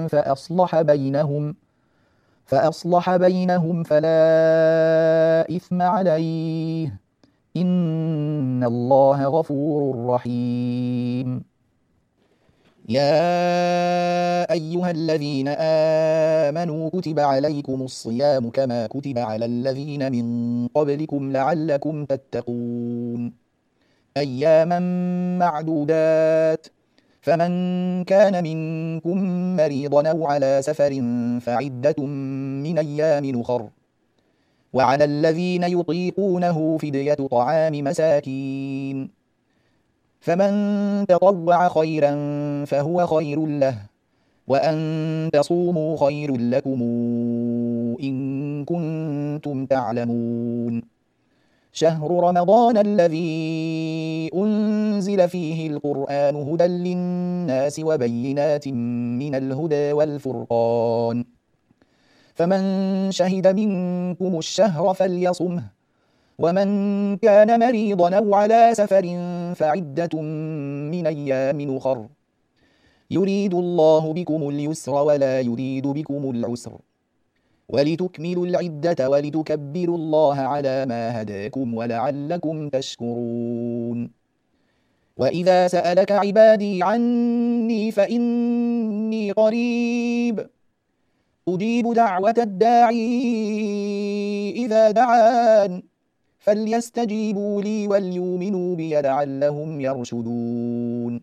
S1: فأصلح بينهم فلا إثم عليه إن الله غفور رحيم. يا أيها الذين آمنوا كتب عليكم الصيام كما كتب على الذين من قبلكم لعلكم تتقون. أياما معدودات، فمن كان منكم مريضا أو على سفر فعدة من أيام أخر، وعلى الذين يطيقونه فدية طعام مساكين، فمن تطوع خيرا فهو خير له، وأن تصوموا خير لكم إن كنتم تعلمون. شهر رمضان الذي أنزل فيه القرآن هدى للناس وبينات من الهدى والفرقان، فمن شهد منكم الشهر فليصمه، ومن كان مريضا أو على سفر فعدة من أيام أخر، يريد الله بكم اليسر ولا يريد بكم العسر، ولتكملوا العدة ولتكبروا الله على ما هداكم ولعلكم تشكرون. وإذا سألك عبادي عني فإني قريب أجيب دعوة الداعي إذا دعان، فليستجيبوا لي وليؤمنوا بي لعلهم يرشدون.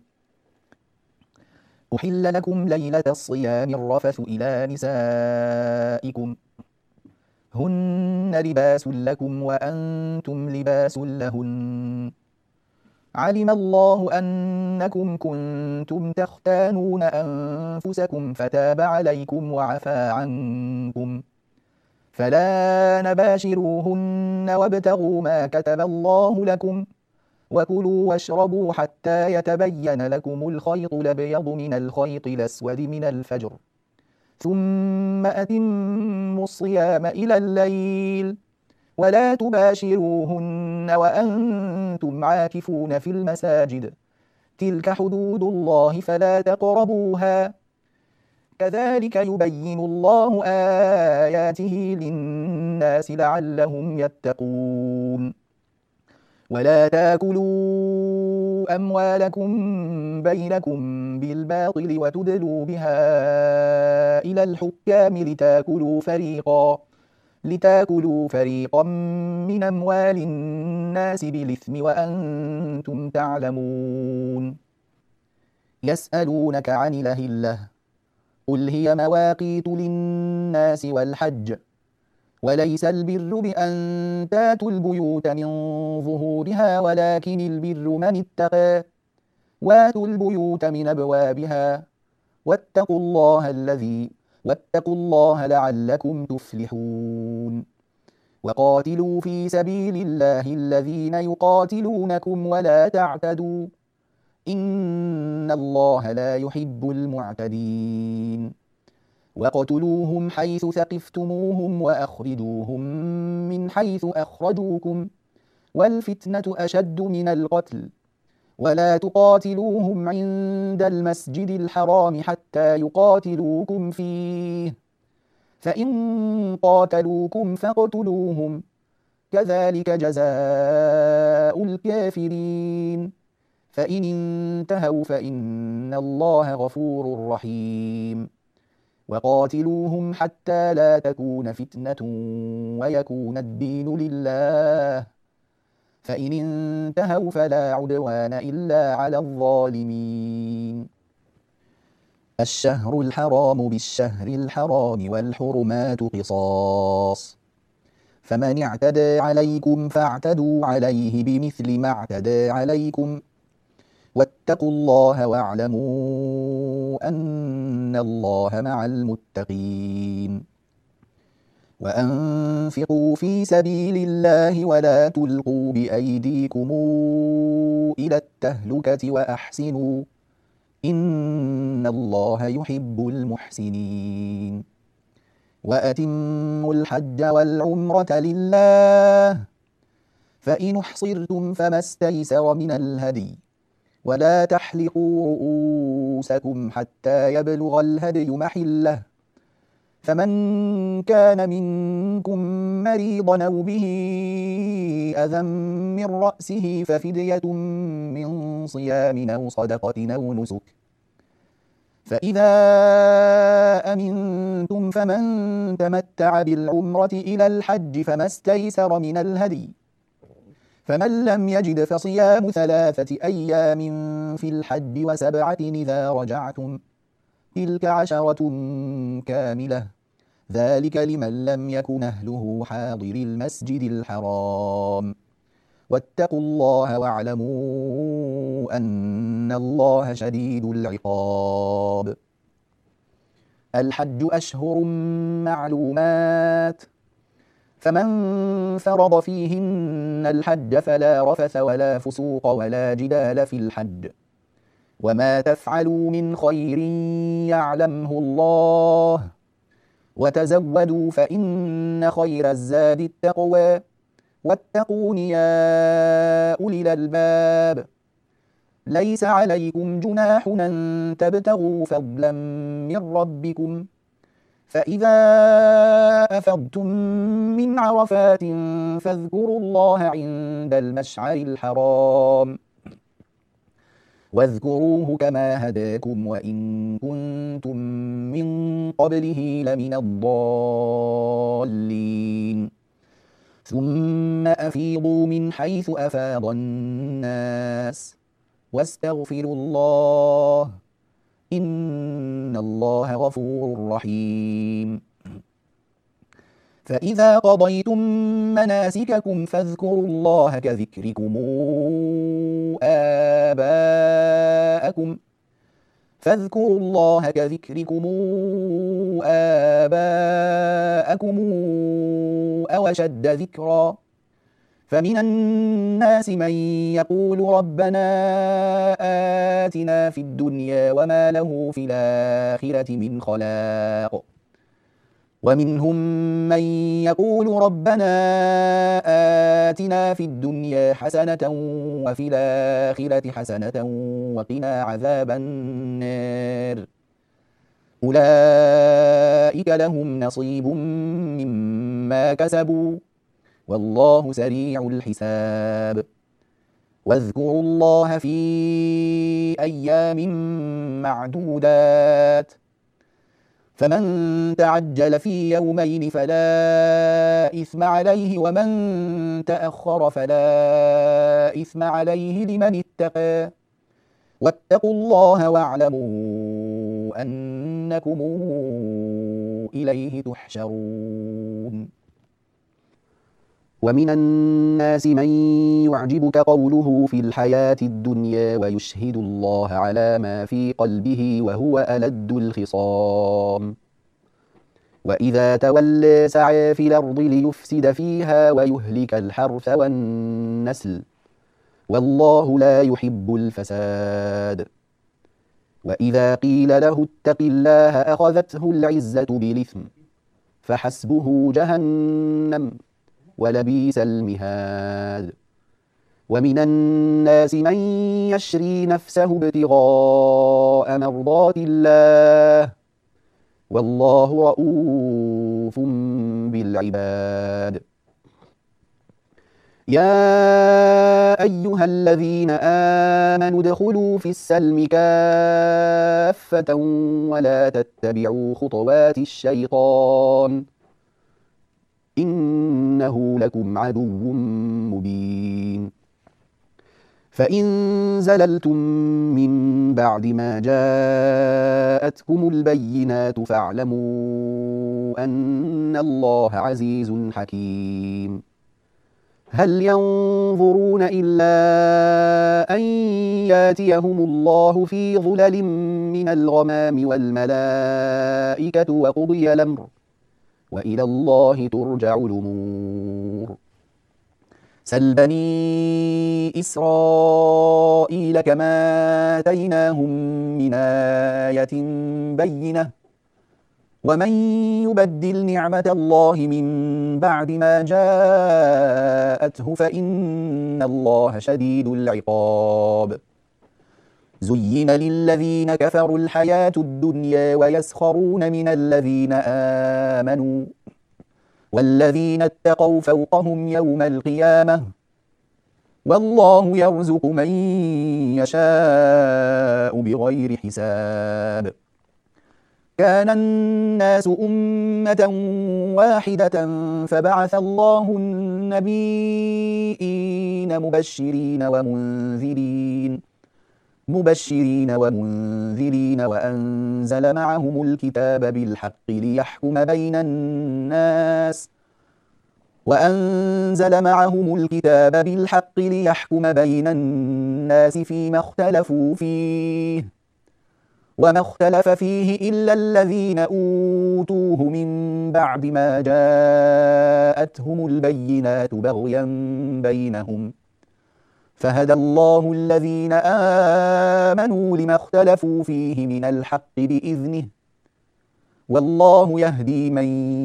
S1: أحل لكم ليلة الصيام الرفث إلى نسائكم هن لباس لكم وأنتم لباس لهن، علم الله أنكم كنتم تختانون أنفسكم فتاب عليكم وعفى عنكم، فلا نباشروهن وابتغوا ما كتب الله لكم، وكلوا واشربوا حتى يتبين لكم الخيط الأبيض من الخيط الأسود من الفجر، ثم أتموا الصيام إلى الليل، ولا تباشروهن وأنتم عاكفون في المساجد، تلك حدود الله فلا تقربوها، كذلك يبين الله آياته للناس لعلهم يتقون. ولا تاكلوا أموالكم بينكم بالباطل وتدلوا بها إلى الحكام لتاكلوا فريقا من أموال الناس بالإثم وأنتم تعلمون. يسألونك عن الأهلة قل هي مواقيت للناس والحج، وليس البر بأن تاتوا البيوت من ظهورها ولكن البر من اتقى، واتوا البيوت من أبوابها، واتقوا الله لعلكم تفلحون. وقاتلوا في سبيل الله الذين يقاتلونكم ولا تعتدوا إن الله لا يحب المعتدين. واقتلوهم حيث ثقفتموهم وأخرجوهم من حيث أخرجوكم، والفتنة أشد من القتل، ولا تقاتلوهم عند المسجد الحرام حتى يقاتلوكم فيه، فإن قاتلوكم فاقتلوهم، كذلك جزاء الكافرين، فإن انتهوا فإن الله غفور رحيم. وقاتلوهم حتى لا تكون فتنة ويكون الدين لله، فإن انتهوا فلا عدوان إلا على الظالمين. الشهر الحرام بالشهر الحرام والحرمات قصاص فمن اعتدى عليكم فاعتدوا عليه بمثل ما اعتدى عليكم واتقوا الله واعلموا أن الله مع المتقين وأنفقوا في سبيل الله ولا تلقوا بأيديكم إلى التهلكة وأحسنوا إن الله يحب المحسنين وأتموا الحج والعمرة لله فإن احصرتم فما استيسر من الهدي ولا تحلقوا رؤوسكم حتى يبلغ الهدي محله فمن كان منكم مريضا أو به أذى من رأسه ففدية من صيام أو صدقة أو نسك فإذا أمنتم فمن تمتع بالعمرة إلى الحج فما استيسر من الهدي فمن لم يجد فصيام 3 أيام في الحج و7 إذا رجعتم تلك 10 كاملة ذلك لمن لم يكن أهله حاضر المسجد الحرام واتقوا الله واعلموا أن الله شديد العقاب الحج أشهر معلومات فمن فرض فيهن الحج فلا رفث ولا فسوق ولا جدال في الحج وما تفعلوا من خير يعلمه الله وتزودوا فإن خير الزاد التقوى واتقون يا أولي الألباب ليس عليكم جناح أن تبتغوا فضلا من ربكم فإذا أفضتم من عرفات فاذكروا الله عند المشعر الحرام واذكروه كما هداكم وإن كنتم من قبله لمن الضالين ثم أفيضوا من حيث أفاض الناس واستغفروا الله إن الله غفور رحيم فإذا قضيتم مناسككم فاذكروا الله كذكركم آباءكم أو أشد ذكرا فمن الناس من يقول ربنا آتنا في الدنيا وما له في الآخرة من خلاق ومنهم من يقول ربنا آتنا في الدنيا حسنة وفي الآخرة حسنة وقنا عذاب النار أولئك لهم نصيب مما كسبوا والله سريع الحساب واذكروا الله في أيام معدودات فمن تعجل في يومين فلا إثم عليه ومن تأخر فلا إثم عليه لمن اتقى واتقوا الله واعلموا أنكم إليه تحشرون ومن الناس من يعجبك قوله في الحياة الدنيا ويشهد الله على ما في قلبه وهو ألد الخصام وإذا تولى سعى في الأرض ليفسد فيها ويهلك الحرث والنسل والله لا يحب الفساد وإذا قيل له اتق الله أخذته العزة بالإثم فحسبه جهنم ولبئس المهاد ومن الناس من يشري نفسه ابتغاء مرضات الله والله رؤوف بالعباد يا أيها الذين آمنوا ادخلوا في السلم كافة ولا تتبعوا خطوات الشيطان إنه لكم عدو مبين فإن زللتم من بعد ما جاءتكم البينات فاعلموا أن الله عزيز حكيم. هل ينظرون إلا أن ياتيهم الله في ظلل من الغمام والملائكة وقضي الأمر وإلى الله ترجع الأمور. سل بني إسرائيل كما آتيناهم من آية بينة ومن يبدل نعمة الله من بعد ما جاءته فإن الله شديد العقاب. زين للذين كفروا الحياة الدنيا ويسخرون من الذين آمنوا والذين اتقوا فوقهم يوم القيامة والله يرزق من يشاء بغير حساب. كان الناس أمة واحدة فبعث الله النبيين مبشرين ومنذرين وأنزل معهم الكتاب بالحق ليحكم بين الناس فيما اختلفوا فيه وما اختلف فيه إلا الذين أوتوه من بعد ما جاءتهم البينات بغيا بينهم فهدى الله الذين آمنوا لما اختلفوا فيه من الحق بإذنه والله يهدي من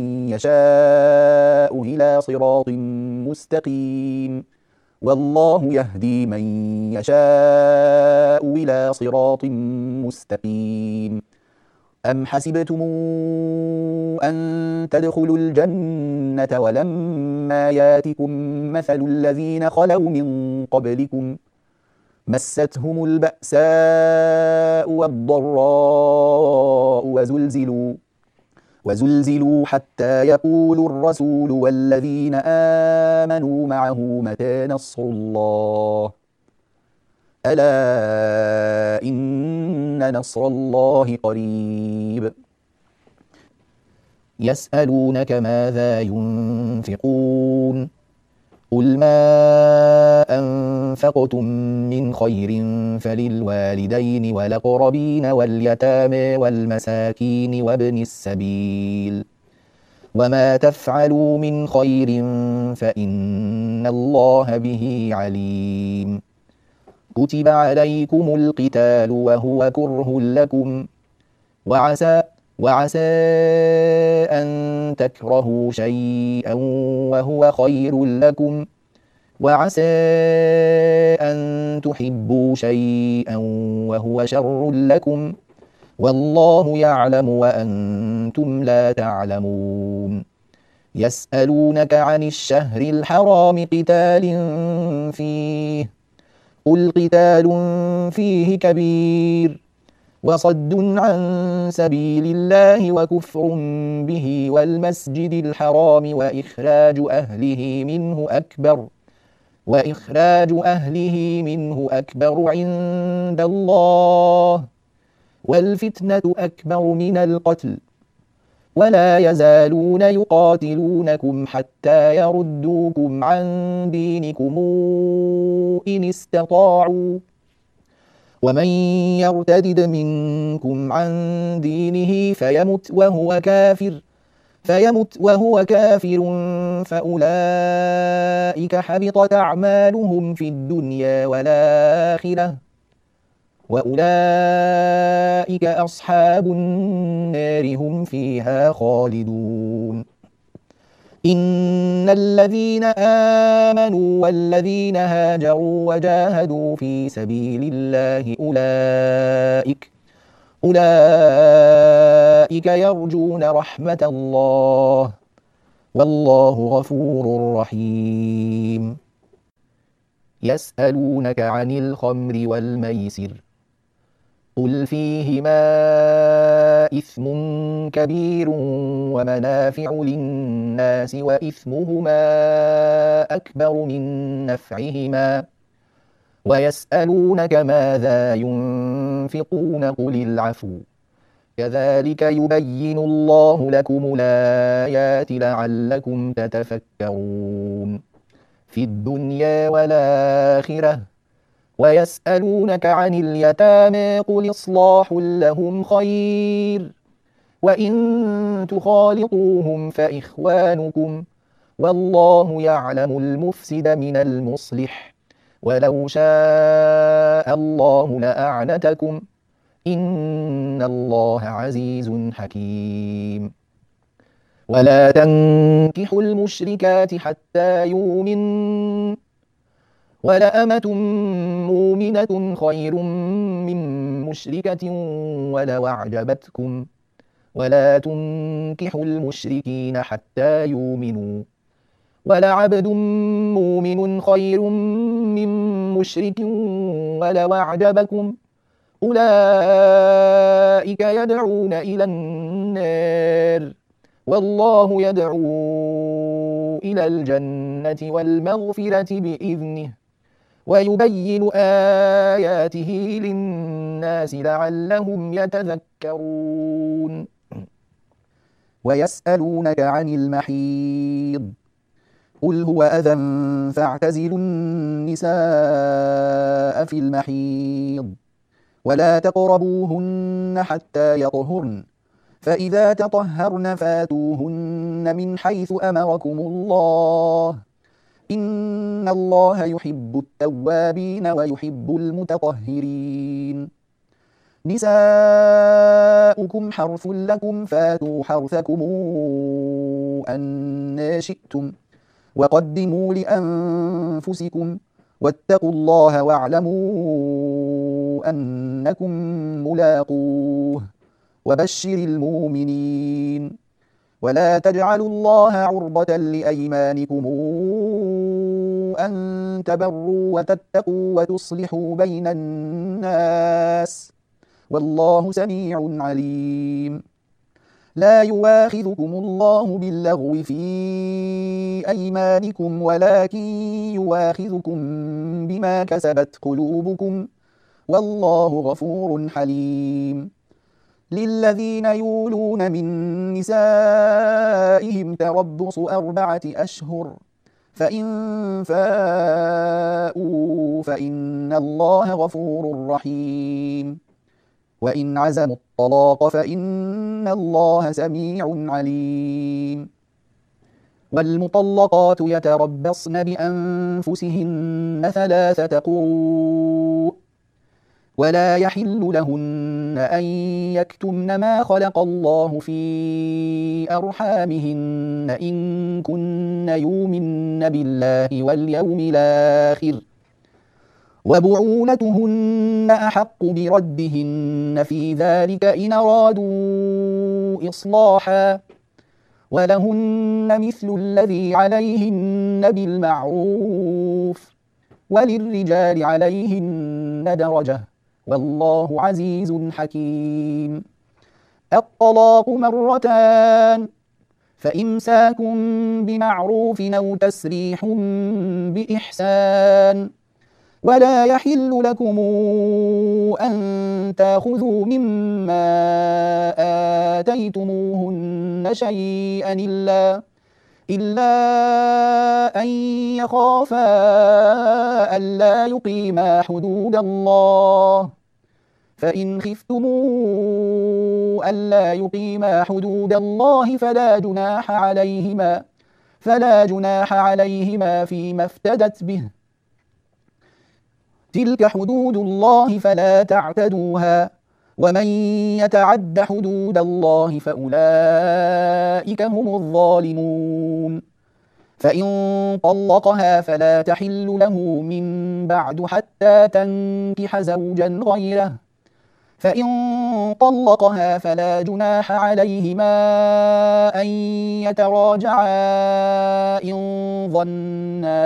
S1: يشاء إلى صراط مستقيم. أم حسبتم أن تدخلوا الجنة ولما ياتكم مثل الذين خلوا من قبلكم مستهم البأساء والضراء وزلزلوا حتى يقول الرسول والذين آمنوا معه متى نصر الله ألا إن نصر الله قريب. يسألونك ماذا ينفقون قل ما أنفقتم من خير فللوالدين والأقربين واليتامى والمساكين وابن السبيل وما تفعلوا من خير فإن الله به عليم. كتب عليكم القتال وهو كره لكم وعسى أن تكرهوا شيئا وهو خير لكم وعسى أن تحبوا شيئا وهو شر لكم والله يعلم وأنتم لا تعلمون. يسألونك عن الشهر الحرام قتال فيه قل قتال فيه كبير وصد عن سبيل الله وكفر به والمسجد الحرام وإخراج أهله منه أكبر عند الله والفتنة أكبر من القتل ولا يزالون يقاتلونكم حتى يردوكم عن دينكم إن استطاعوا ومن يرتد منكم عن دينه فيمت وهو كافر فأولئك حبطت أعمالهم في الدنيا والآخرة وأولئك أصحاب النار هم فيها خالدون. إن الذين آمنوا والذين هاجروا وجاهدوا في سبيل الله أولئك يرجون رحمة الله والله غفور رحيم. يسألونك عن الخمر والميسر قل فيهما إثم كبير ومنافع للناس وإثمهما أكبر من نفعهما ويسألونك ماذا ينفقون قل العفو كذلك يبين الله لكم الآيات لعلكم تتفكرون في الدنيا والآخرة ويسألونك عن اليتامى قل إصلاح لهم خير وإن تخالطوهم فإخوانكم والله يعلم المفسد من المصلح ولو شاء الله لأعنتكم إن الله عزيز حكيم ولا تنكحوا المشركات حتى يؤمنوا ولأمة مؤمنة خير من مشركة ولو أعجبتكم ولا تنكحوا المشركين حتى يؤمنوا ولعبد مؤمن خير من مشرك ولو أعجبكم أولئك يدعون إلى النار والله يدعو إلى الجنة والمغفرة بإذنه ويبين آياته للناس لعلهم يتذكرون ويسألونك عن المحيض قل هو أذى فاعتزلوا النساء في المحيض ولا تقربوهن حتى يطهرن فإذا تطهرن فاتوهن من حيث أمركم الله إن الله يحب التوابين ويحب المتطهرين نساؤكم حرث لكم فاتوا حرثكم أن شئتم وقدموا لأنفسكم واتقوا الله واعلموا أنكم ملاقوه وبشر المؤمنين ولا تجعلوا الله عرضة لأيمانكم أن تبروا وتتقوا وتصلحوا بين الناس والله سميع عليم لا يواخذكم الله باللغو في أيمانكم ولكن يواخذكم بما كسبت قلوبكم والله غفور حليم للذين يولون من نسائهم تربص 4 أشهر فإن فاءوا فإن الله غفور رحيم وإن عزموا الطلاق فإن الله سميع عليم والمطلقات يتربصن بأنفسهن 3 قروء ولا يحل لهن أن يكتمن ما خلق الله في أرحامهن إن كن يؤمن بالله واليوم الآخر وبعولتهن أحق بردهن في ذلك إن أرادوا إصلاحا ولهن مثل الذي عليهن بالمعروف وللرجال عليهن درجة والله عزيز حكيم الطلاق 2 مرتان فإمساك بمعروف أو تسريح بإحسان ولا يحل لكم أن تأخذوا مما آتيتموهن شيئا إلا أن يخافا ألا يقيما حدود الله فإن خفتم ألا يقيما حدود الله فلا جناح عليهما فيما افتدت به تلك حدود الله فلا تعتدوها ومن يتعد حدود الله فأولئك هم الظالمون فإن طلقها فلا تحل له من بعد حتى تنكح زوجا غيره فإن طلقها فلا جناح عليهما أن يتراجعا إن ظنا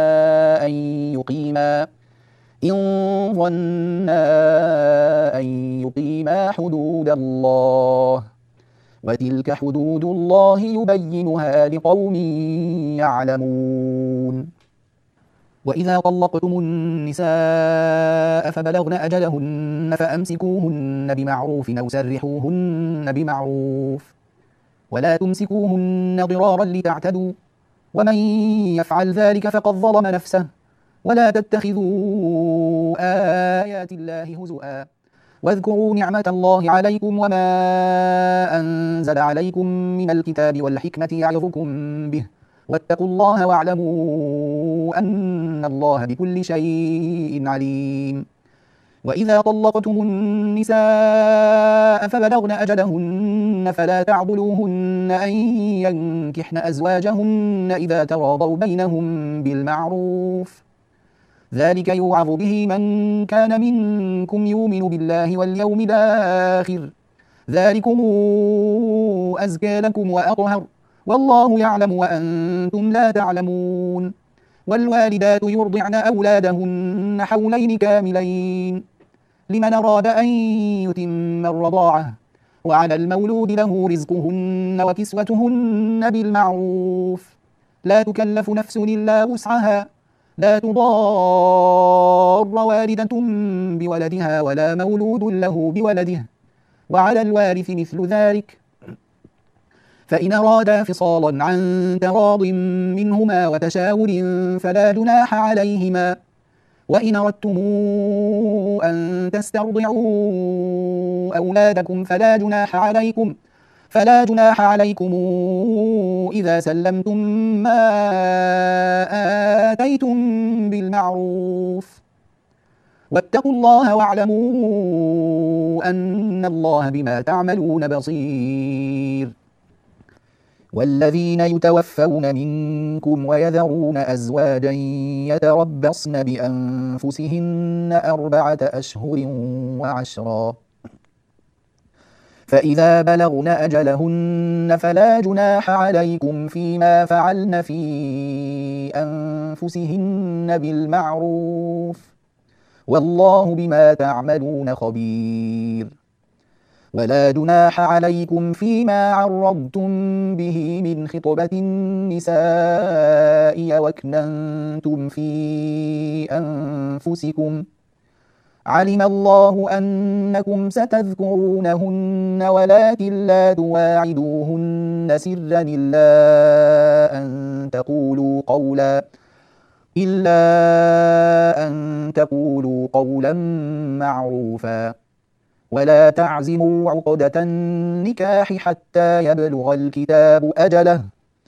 S1: أن يقيما حدود الله وتلك حدود الله يبينها لقوم يعلمون وإذا طلقتم النساء فبلغن أجلهن فأمسكوهن بمعروف أو سرحوهن بمعروف ولا تمسكوهن ضرارا لتعتدوا ومن يفعل ذلك فقد ظلم نفسه ولا تتخذوا آيات الله هزؤا واذكروا نعمة الله عليكم وما أنزل عليكم من الكتاب والحكمة يعظكم به واتقوا الله واعلموا أن الله بكل شيء عليم وإذا طلقتم النساء فبلغن أجلهن فلا تعضلوهن أن ينكحن أزواجهن إذا تراضوا بينهم بالمعروف ذلك يوعظ به من كان منكم يؤمن بالله واليوم الآخر ذلكم أزكى لكم وأطهر والله يعلم وأنتم لا تعلمون والوالدات يرضعن أولادهن حولين كاملين لمن أراد أن يتم الرضاعة وعلى المولود له رزقهن وكسوتهن بالمعروف لا تكلف نفس إلا وسعها لا تضار والدة بولدها ولا مولود له بولده وعلى الوارث مثل ذلك فإن أرادا فصالا عن تراض منهما وتشاور فلا جناح عليهما وإن أردتم أن تسترضعوا أولادكم فلا جناح عليكم إذا سلمتم ما آتيتم بالمعروف واتقوا الله واعلموا أن الله بما تعملون بصير والذين يتوفون منكم ويذرون أزواجا يتربصن بأنفسهن 4 أشهر وعشرا فإذا بلغن أجلهن فلا جناح عليكم فيما فعلن في أنفسهن بالمعروف والله بما تعملون خبير ولا جناح عليكم فيما عرضتم به من خطبة النساء وأكننتم في أنفسكم علم الله أنكم ستذكرونهن ولكن لا تواعدوهن سرا إلا أن تقولوا قولا معروفا ولا تعزموا عقدة النكاح حتى يبلغ الكتاب أجله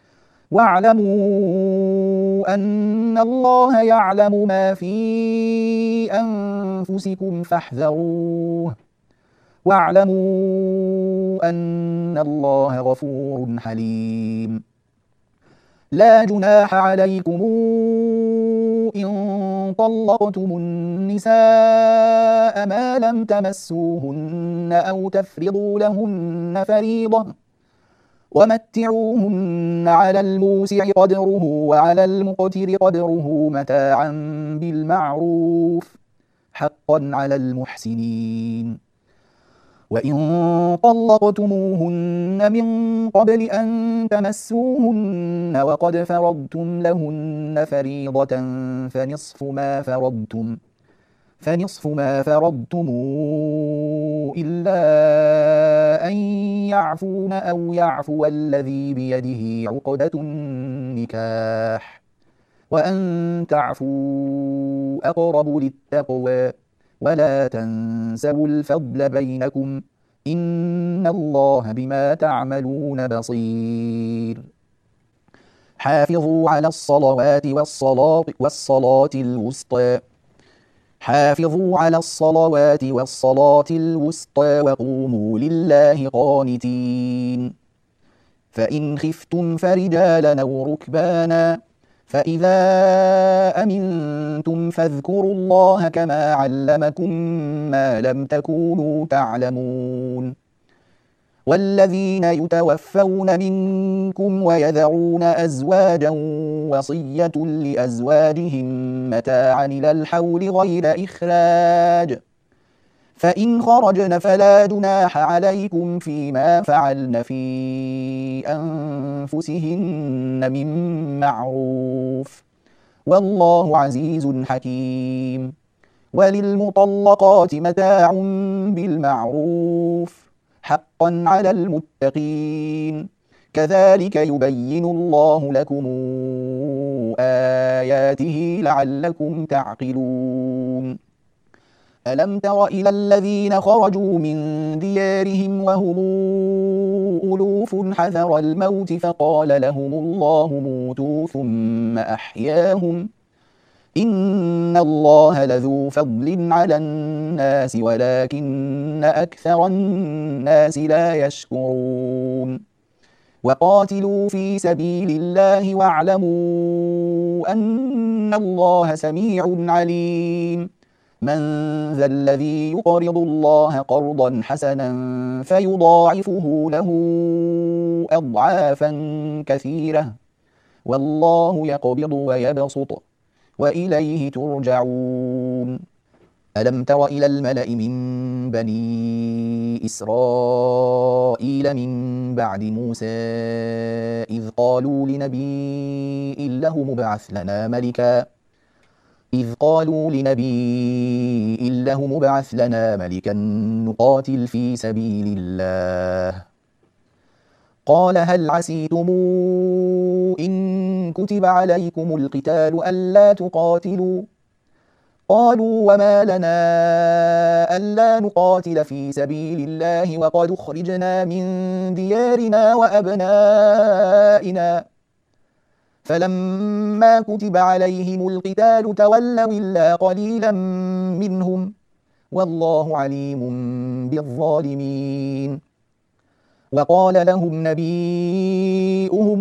S1: واعلموا أن الله يعلم ما في أنفسكم فاحذروه واعلموا أن الله غفور حليم لا جناح عليكم إن طلقتم النساء ما لم تمسوهن أو تفرضوا لهن فريضة ومتعوهن على الموسع قدره وعلى المقتر قدره متاعا بالمعروف حقا على المحسنين وإن طلقتموهن من قبل أن تمسوهن وقد فرضتم لهن فريضة فنصف ما فرضتم إلا أن يعفون أو يعفو الذي بيده عقدة النكاح وأن تعفوا أقرب للتقوى ولا تنسوا الفضل بينكم إن الله بما تعملون بصير حافظوا على الصلوات والصلاة الوسطى وقوموا لله قانتين فإن خفتم فرجالا أو ركبانا فإذا أمنتم فاذكروا الله كما علمكم ما لم تكونوا تعلمون والذين يتوفون منكم ويذرون أزواجا وصية لأزواجهم متاعا إلى الحول غير إخراج فإن خرجن فلا جناح عليكم فيما فعلن في أنفسهن من معروف والله عزيز حكيم. وللمطلقات متاع بالمعروف حقا على المتقين، كذلك يبين الله لكم آياته لعلكم تعقلون. ألم تر إلى الذين خرجوا من ديارهم وهم ألوف حذر الموت فقال لهم الله موتوا ثم أحياهم، إن الله لذو فضل على الناس ولكن أكثر الناس لا يشكرون. وقاتلوا في سبيل الله واعلموا أن الله سميع عليم. من ذا الذي يقرض الله قرضا حسنا فيضاعفه له أضعافا كثيرة، والله يقبض ويبسط وإليه ترجعون. ألم تر إلى الملأ من بني إسرائيل من بعد موسى إذ قالوا لنبي له مبعث لنا ملكا نقاتل في سبيل الله. قال هل عسيتم إن كتب عليكم القتال ألا تقاتلوا؟ قالوا وما لنا ألا نقاتل في سبيل الله وقد أخرجنا من ديارنا وأبنائنا. فلما كتب عليهم القتال تولوا إلا قليلا منهم، والله عليم بالظالمين. وقال لهم نبيئهم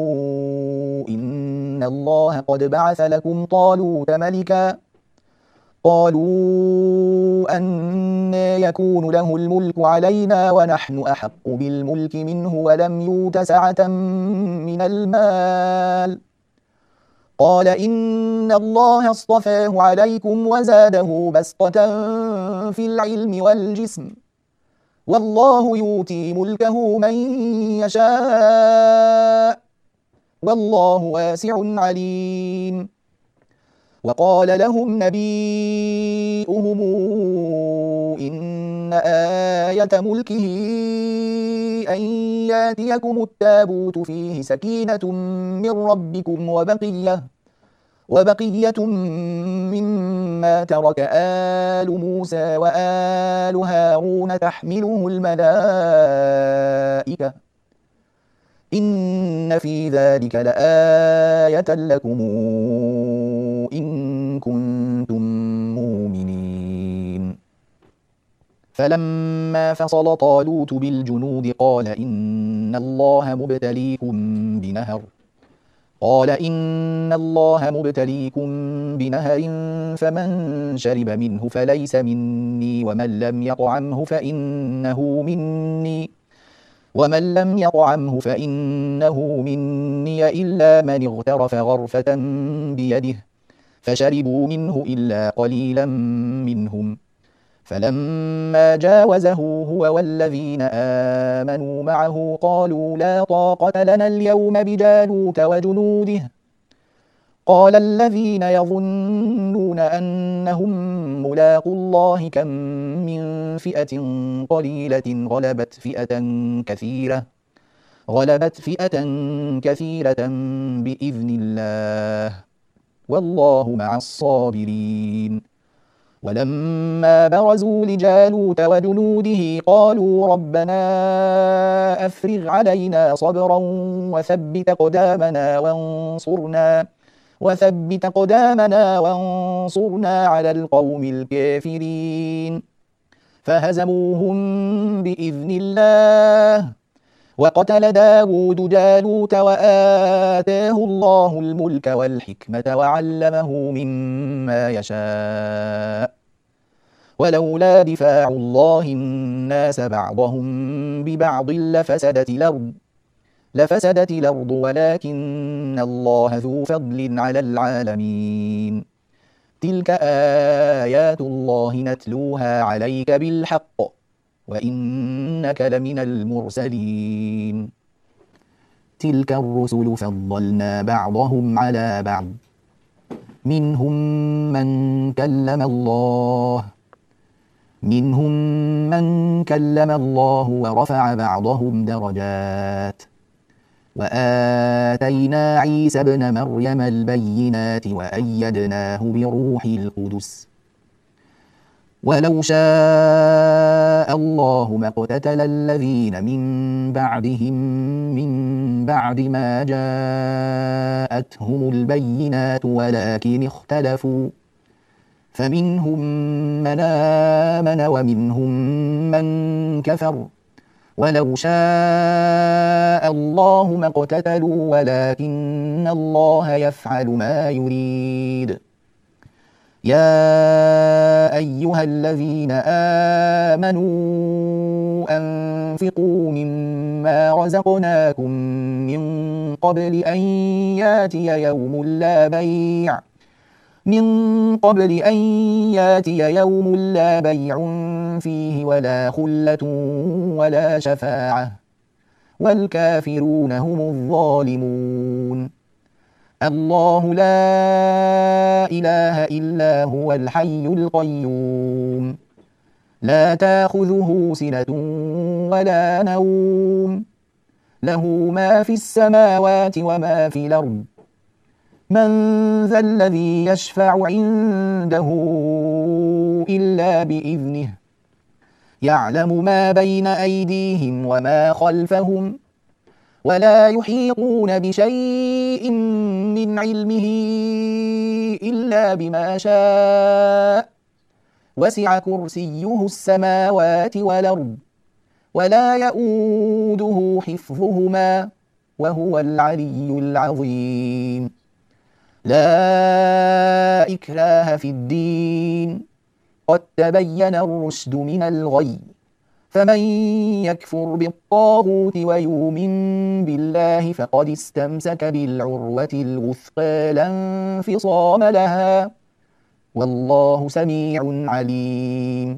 S1: إن الله قد بعث لكم طالوت ملكا. قالوا أنى يكون له الملك علينا ونحن أحق بالملك منه ولم يؤت سعة من المال. قال إن الله اصطفاه عليكم وزاده بسطة في العلم والجسم، والله يؤتي ملكه من يشاء، والله واسع عليم. وقال لهم نبيئهم إن آية ملكه أن ياتيكم التابوت فيه سكينة من ربكم وبقية مما ترك آل موسى وآل هارون تحمله الملائكة، إن في ذلك لآية لكم إن كنتم مؤمنين. فلما فصل طالوت بالجنود قال إن الله مبتليكم بنهر فمن شرب منه فليس مني ومن لم يطعمه فإنه مني إلا من اغترف غرفة بيده، فشربوا منه إلا قليلا منهم. فلما جاوزه هو والذين آمنوا معه قالوا لا طاقة لنا اليوم بجالوت وجنوده. قال الذين يظنون أنهم ملاقو الله كم من فئة قليلة غلبت فئة كثيرة بإذن الله، والله مع الصابرين. ولما برزوا لجالوت وجنوده قالوا ربنا أفرغ علينا صبرا وثبت قدامنا وانصرنا على القوم الكافرين. فهزموهم بإذن الله، وقتل داود جالوت وآتاه الله الملك والحكمة وعلمه مما يشاء. ولولا دفاع الله الناس بعضهم ببعض لفسدت الأرض ولكن الله ذو فضل على العالمين. تلك آيات الله نتلوها عليك بالحق وإنك لمن المرسلين. تلك الرسل فضلنا بعضهم على بعض منهم من كلم الله ورفع بعضهم درجات وآتينا عيسى ابن مريم البينات وأيدناه بروح القدس ولو شاء الله ما اقتتل الذين من بعدهم من بعد ما جاءتهم البينات ولكن اختلفوا فمنهم من آمن ومنهم من كفر ولو شاء الله ما اقتتلوا ولكن الله يفعل ما يريد يا أيها الذين آمنوا أنفقوا مما رزقناكم من قبل أن ياتي يوم لا بيع فيه ولا خلة ولا شفاعة والكافرون هم الظالمون الله لا إله إلا هو الحي القيوم لا تأخذه سنة ولا نوم له ما في السماوات وما في الأرض من ذا الذي يشفع عنده إلا بإذنه يعلم ما بين أيديهم وما خلفهم ولا يحيطون بشيء من علمه إلا بما شاء وسع كرسيه السماوات والأرض ولا يؤوده حفظهما وهو العلي العظيم لا إكراه في الدين قد تبين الرشد من الغي فمن يكفر بالطاغوت ويؤمن بالله فقد استمسك بالعروة الوثقى لا انفصام لها والله سميع عليم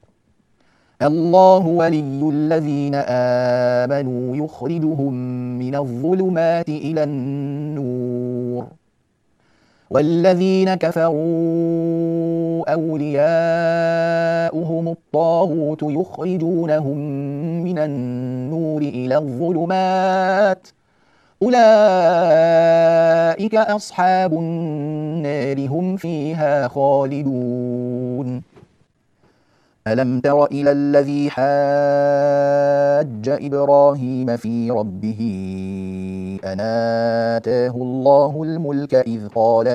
S1: الله ولي الذين آمنوا يخرجهم من الظلمات إلى النور والذين كفروا أولياؤهم الطاغوت يخرجونهم من النور إلى الظلمات أولئك أصحاب النار هم فيها خالدون ألم تر إلى الذي حاج إبراهيم في ربه أن آتاه الله الملك إذ قال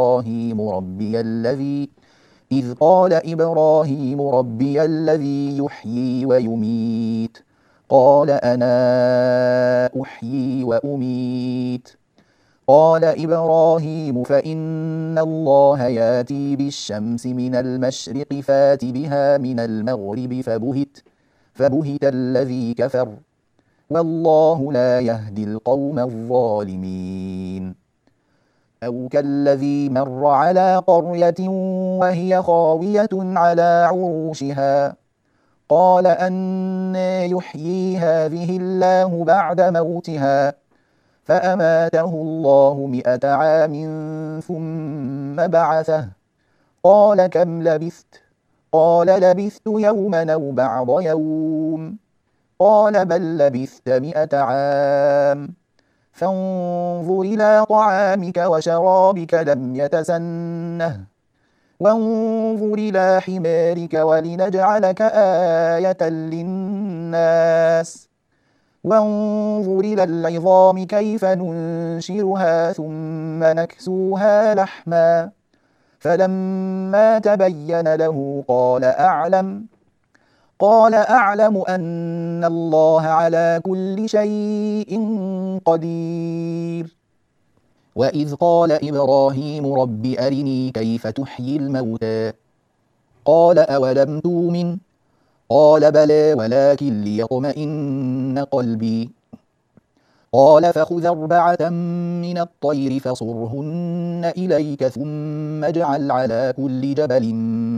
S1: إبراهيم ربي الذي يحيي ويميت قال أنا أحيي وأميت قال إبراهيم فإن الله ياتي بالشمس من المشرق فات بها من المغرب فبهت الذي كفر والله لا يهدي القوم الظالمين أو كالذي مر على قرية وهي خاوية على عروشها قال أنى يحيي هذه الله بعد موتها فأماته الله 100 عام ثم بعثه قال كم لبثت قال لبثت يوما أو بعض يوم قال بل لبثت 100 عام فانظر إلى طعامك وشرابك لم يتسنه وانظر إلى حمارك ولنجعلك آية للناس وانظر إلى العظام كيف ننشرها ثم نكسوها لحما فلما تبين له قال أعلم أن الله على كل شيء قدير وإذ قال إبراهيم رب أرني كيف تحيي الموتى قال أولم تؤمن قال بلى ولكن ليطمئن قلبي قال فخذ 4 من الطير فصرهن إليك ثم اجعل على كل جبل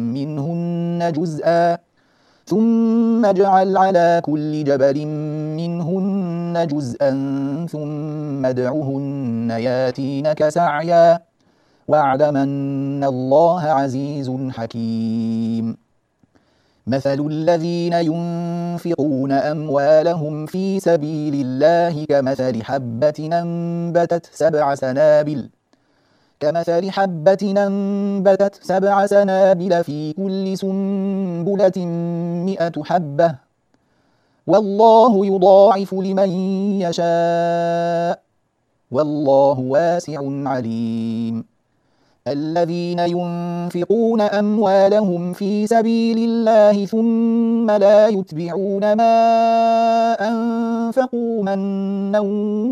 S1: منهن جزءا ثم ادعهن ياتينك سعيا واعلم أن الله عزيز حكيم مثل الذين ينفقون أموالهم في سبيل الله كمثل حبة أنبتت 7 سنابل في كل سنبلة 100 حبة والله يضاعف لمن يشاء والله واسع عليم الذين ينفقون أموالهم في سبيل الله ثم لا يتبعون ما أنفقوا منا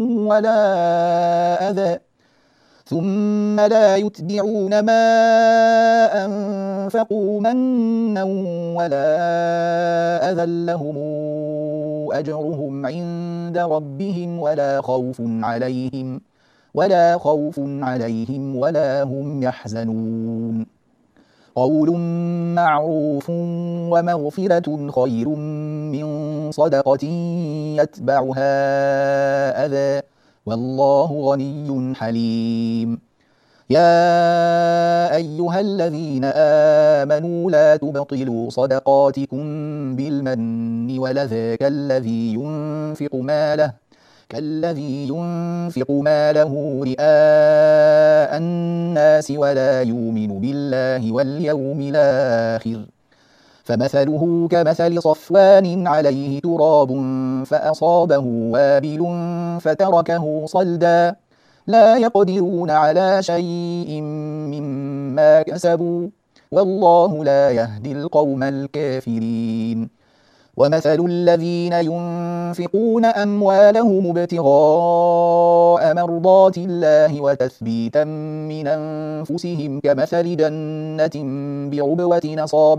S1: ولا أذى لهم أجرهم عند ربهم ولا خوف عليهم ولا هم يحزنون قول معروف ومغفرة خير من صدقة يتبعها أذى والله غني حليم يا أيها الذين آمنوا لا تبطلوا صدقاتكم بالمن والأذى كالذي ينفق ماله رئاء الناس ولا يؤمن بالله واليوم الآخر فمثله كمثل صفوان عليه تراب فأصابه وابل فتركه صلدا لا يقدرون على شيء مما كسبوا والله لا يهدي القوم الكافرين ومثل الذين ينفقون أموالهم ابتغاء مرضات الله وتثبيتا من أنفسهم كمثل جنة بربوة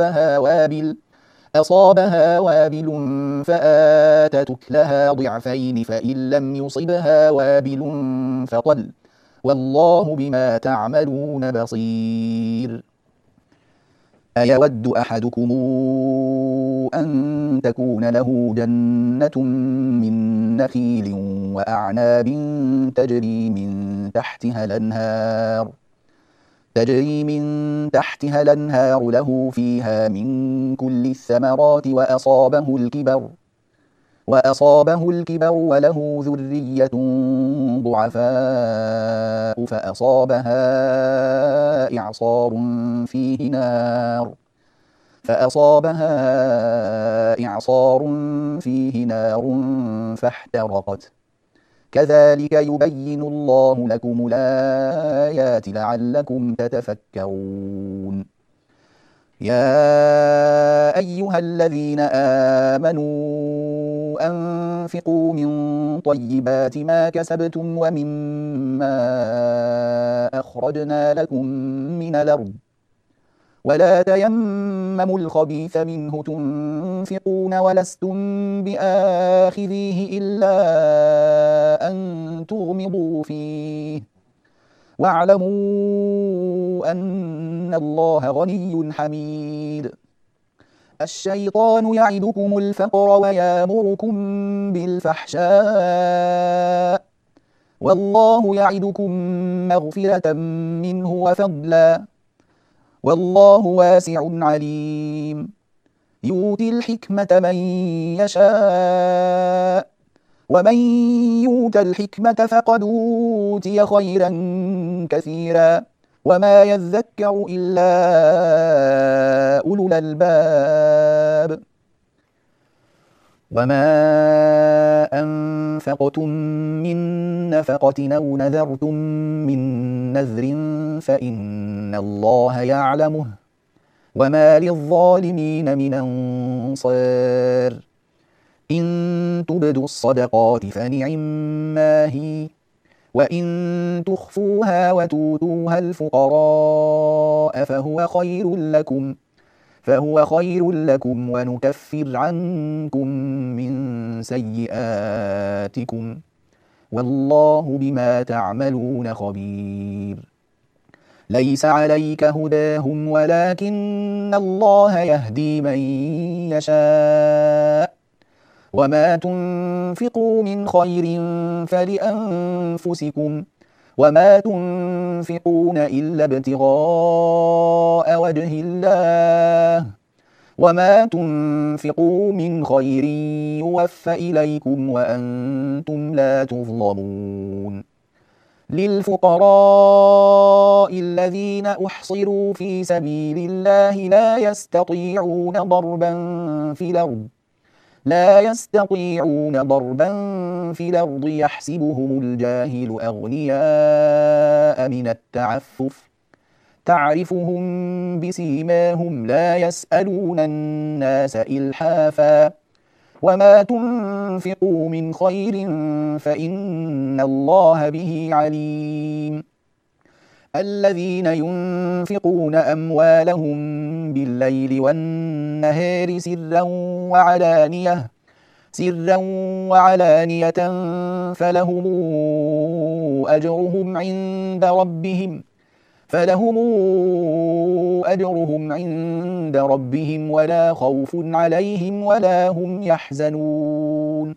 S1: أصابها وابل فآتت أكلها ضعفين فإن لم يصبها وابل فطل والله بما تعملون بصير أيود أحدكم أن تكون له جنة من نخيل وأعناب تجري من تحتها الأنهار له فيها من كل الثمرات وأصابه الكبر وله ذرية ضعفاء فأصابها إعصار فيه نار فاحترقت كذلك يبين الله لكم الآيات لعلكم تتفكرون يا أيها الذين آمنوا أنفقوا من طيبات ما كسبتم ومما أخرجنا لكم من الأرض ولا تيمموا الخبيث منه تنفقون ولستم بآخذيه إلا أن تغمضوا فيه واعلموا أن الله غني حميد الشيطان يعدكم الفقر ويامركم بالفحشاء والله يعدكم مغفرة منه وفضلا والله واسع عليم يؤتي الحكمة من يشاء ومن يؤت الحكمة فقد أوتي خيرا كثيرا وما يذكر إلا أولو الألباب وما أنفقتم من نفقة أو نذرتم من نذر فإن الله يعلمه وما للظالمين من أنصار إن تبدوا الصدقات فنعما هي وإن تخفوها وتؤتوها الفقراء فهو خير لكم ونكفر عنكم من سيئاتكم والله بما تعملون خبير ليس عليك هداهم ولكن الله يهدي من يشاء وما تنفقوا من خير فلأنفسكم وما تنفقون إلا ابتغاء وجه الله وما تنفقوا من خير يوفى إليكم وأنتم لا تظلمون للفقراء الذين أحصروا في سبيل الله لا يستطيعون ضربا في الأرض يحسبهم الجاهل أغنياء من التعفف تعرفهم بسيماهم لا يسألون الناس إلحافا وما تنفقوا من خير فإن الله به عليم الذين ينفقون أموالهم بالليل والنهار سرا وعلانية فلهم أجرهم عند ربهم ولا خوف عليهم ولا هم يحزنون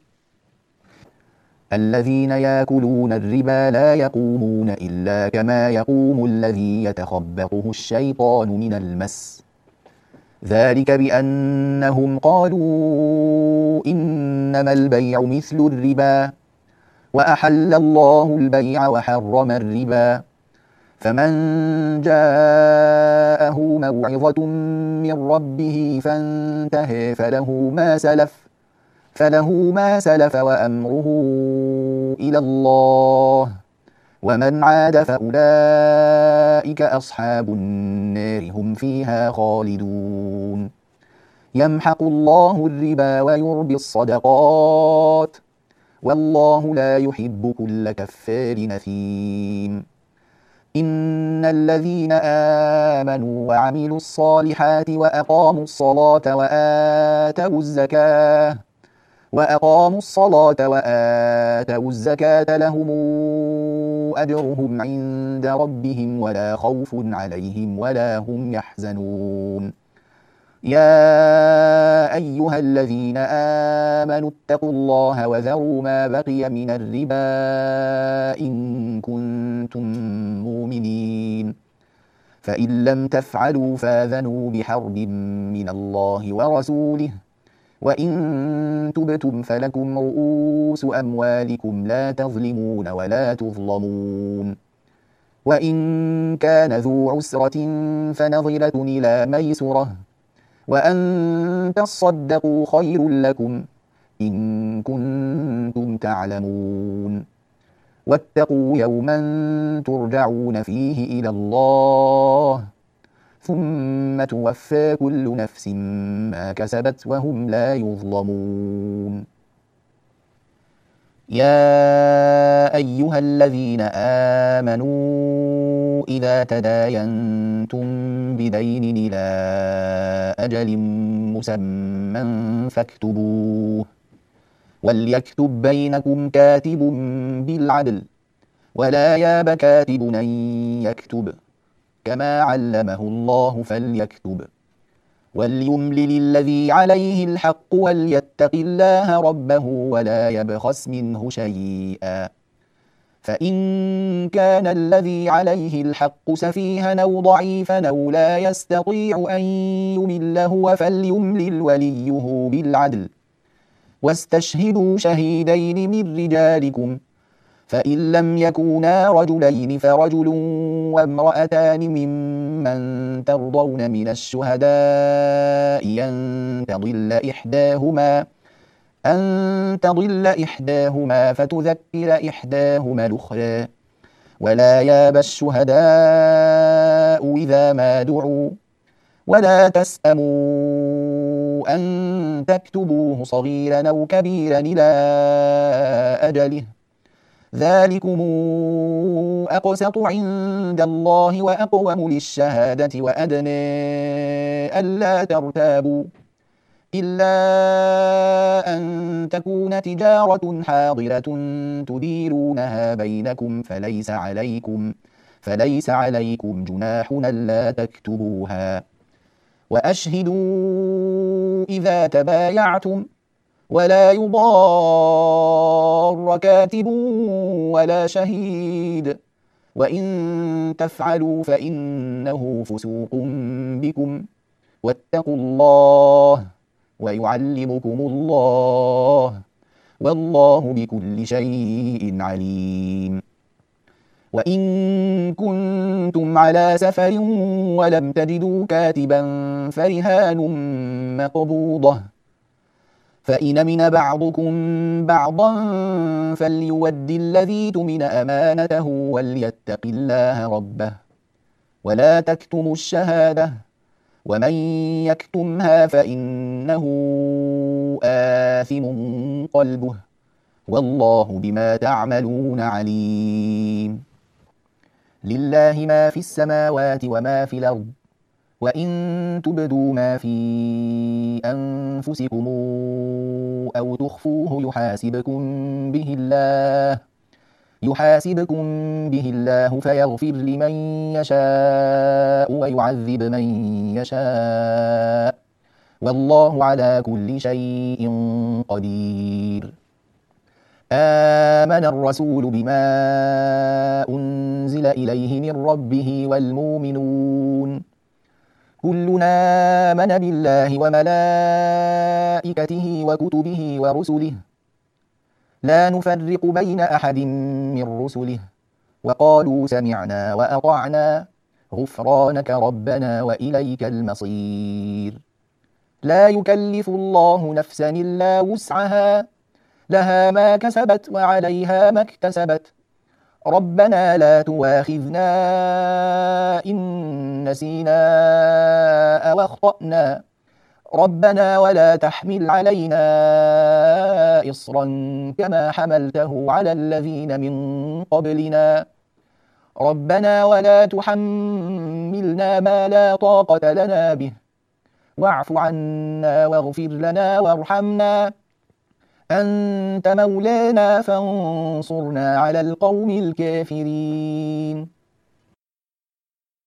S1: الذين يأكلون الربا لا يقومون إلا كما يقوم الذي يتخبطه الشيطان من المس ذلك بأنهم قالوا إنما البيع مثل الربا وأحل الله البيع وحرم الربا فمن جاءه موعظة من ربه فانتهى فله ما سلف وأمره إلى الله ومن عاد فأولئك أصحاب النار هم فيها خالدون يمحق الله الربا ويربي الصدقات والله لا يحب كل كفار نثيم إن الذين آمنوا وعملوا الصالحات وأقاموا الصلاة وآتوا الزكاة لهم أجرهم عند ربهم ولا خوف عليهم ولا هم يحزنون يا أيها الذين آمنوا اتقوا الله وذروا ما بقي من الربا إن كنتم مؤمنين فإن لم تفعلوا فاذنوا بحرب من الله ورسوله وإن تبتم فلكم رؤوس أموالكم لا تظلمون ولا تظلمون وإن كان ذو عسرة فنظرة إلى ميسرة وأن تصدقوا خير لكم إن كنتم تعلمون واتقوا يوما ترجعون فيه إلى الله ثم توفى كل نفس ما كسبت وهم لا يظلمون يا أيها الذين آمنوا إذا تداينتم بدين إلى أجل مسمى فاكتبوه وليكتب بينكم كاتب بالعدل ولا ياب كاتب أن يكتب كما علمه الله فليكتب وليملل الذي عليه الحق وليتق الله ربه ولا يبخس منه شيئا فإن كان الذي عليه الحق سفيها أو ضعيفا أو لا يستطيع أن يمل هو فليملل وليه بالعدل واستشهدوا شهيدين من رجالكم فإن لم يكونا رجلين فرجل وامرأتان ممن ترضون من الشهداء أن تضل إحداهما فتذكر إحداهما الأخرى ولا ياب الشهداء إذا ما دعوا ولا تسأموا أن تكتبوه صغيرا أو كبيرا إلى أجله ذلكم أقسط عند الله وأقوم للشهادة وأدنى ألا ترتابوا إلا أن تكون تجارة حاضرة تديرونها بينكم فليس عليكم جناح ألا تكتبوها وأشهدوا إذا تبايعتم ولا يضار كاتب ولا شهيد وإن تفعلوا فإنه فسوق بكم واتقوا الله ويعلمكم الله والله بكل شيء عليم. وإن كنتم على سفر ولم تجدوا كاتبا فرهان مقبوضة، فإن من بعضكم بعضا فليود الذي اؤتمن أمانته وليتق الله ربه ولا تكتموا الشهادة ومن يكتمها فإنه آثم قلبه والله بما تعملون عليم. لله ما في السماوات وما في الأرض وإن تبدوا ما في أنفسكم أو تخفوه يحاسبكم به الله فيغفر لمن يشاء ويعذب من يشاء والله على كل شيء قدير. آمن الرسول بما أنزل إليه من ربه والمؤمنون كلنا آمن بالله وملائكته وكتبه ورسله لا نفرق بين أحد من رسله وقالوا سمعنا وأطعنا غفرانك ربنا وإليك المصير. لا يكلف الله نفسا إلا وسعها لها ما كسبت وعليها ما اكتسبت ربنا لا تؤاخذنا إن نسينا أو أخطأنا ربنا ولا تحمل علينا إصرا كما حملته على الذين من قبلنا ربنا ولا تحملنا ما لا طاقة لنا به واعف عنا واغفر لنا وارحمنا أنت مولانا فانصرنا على القوم الكافرين.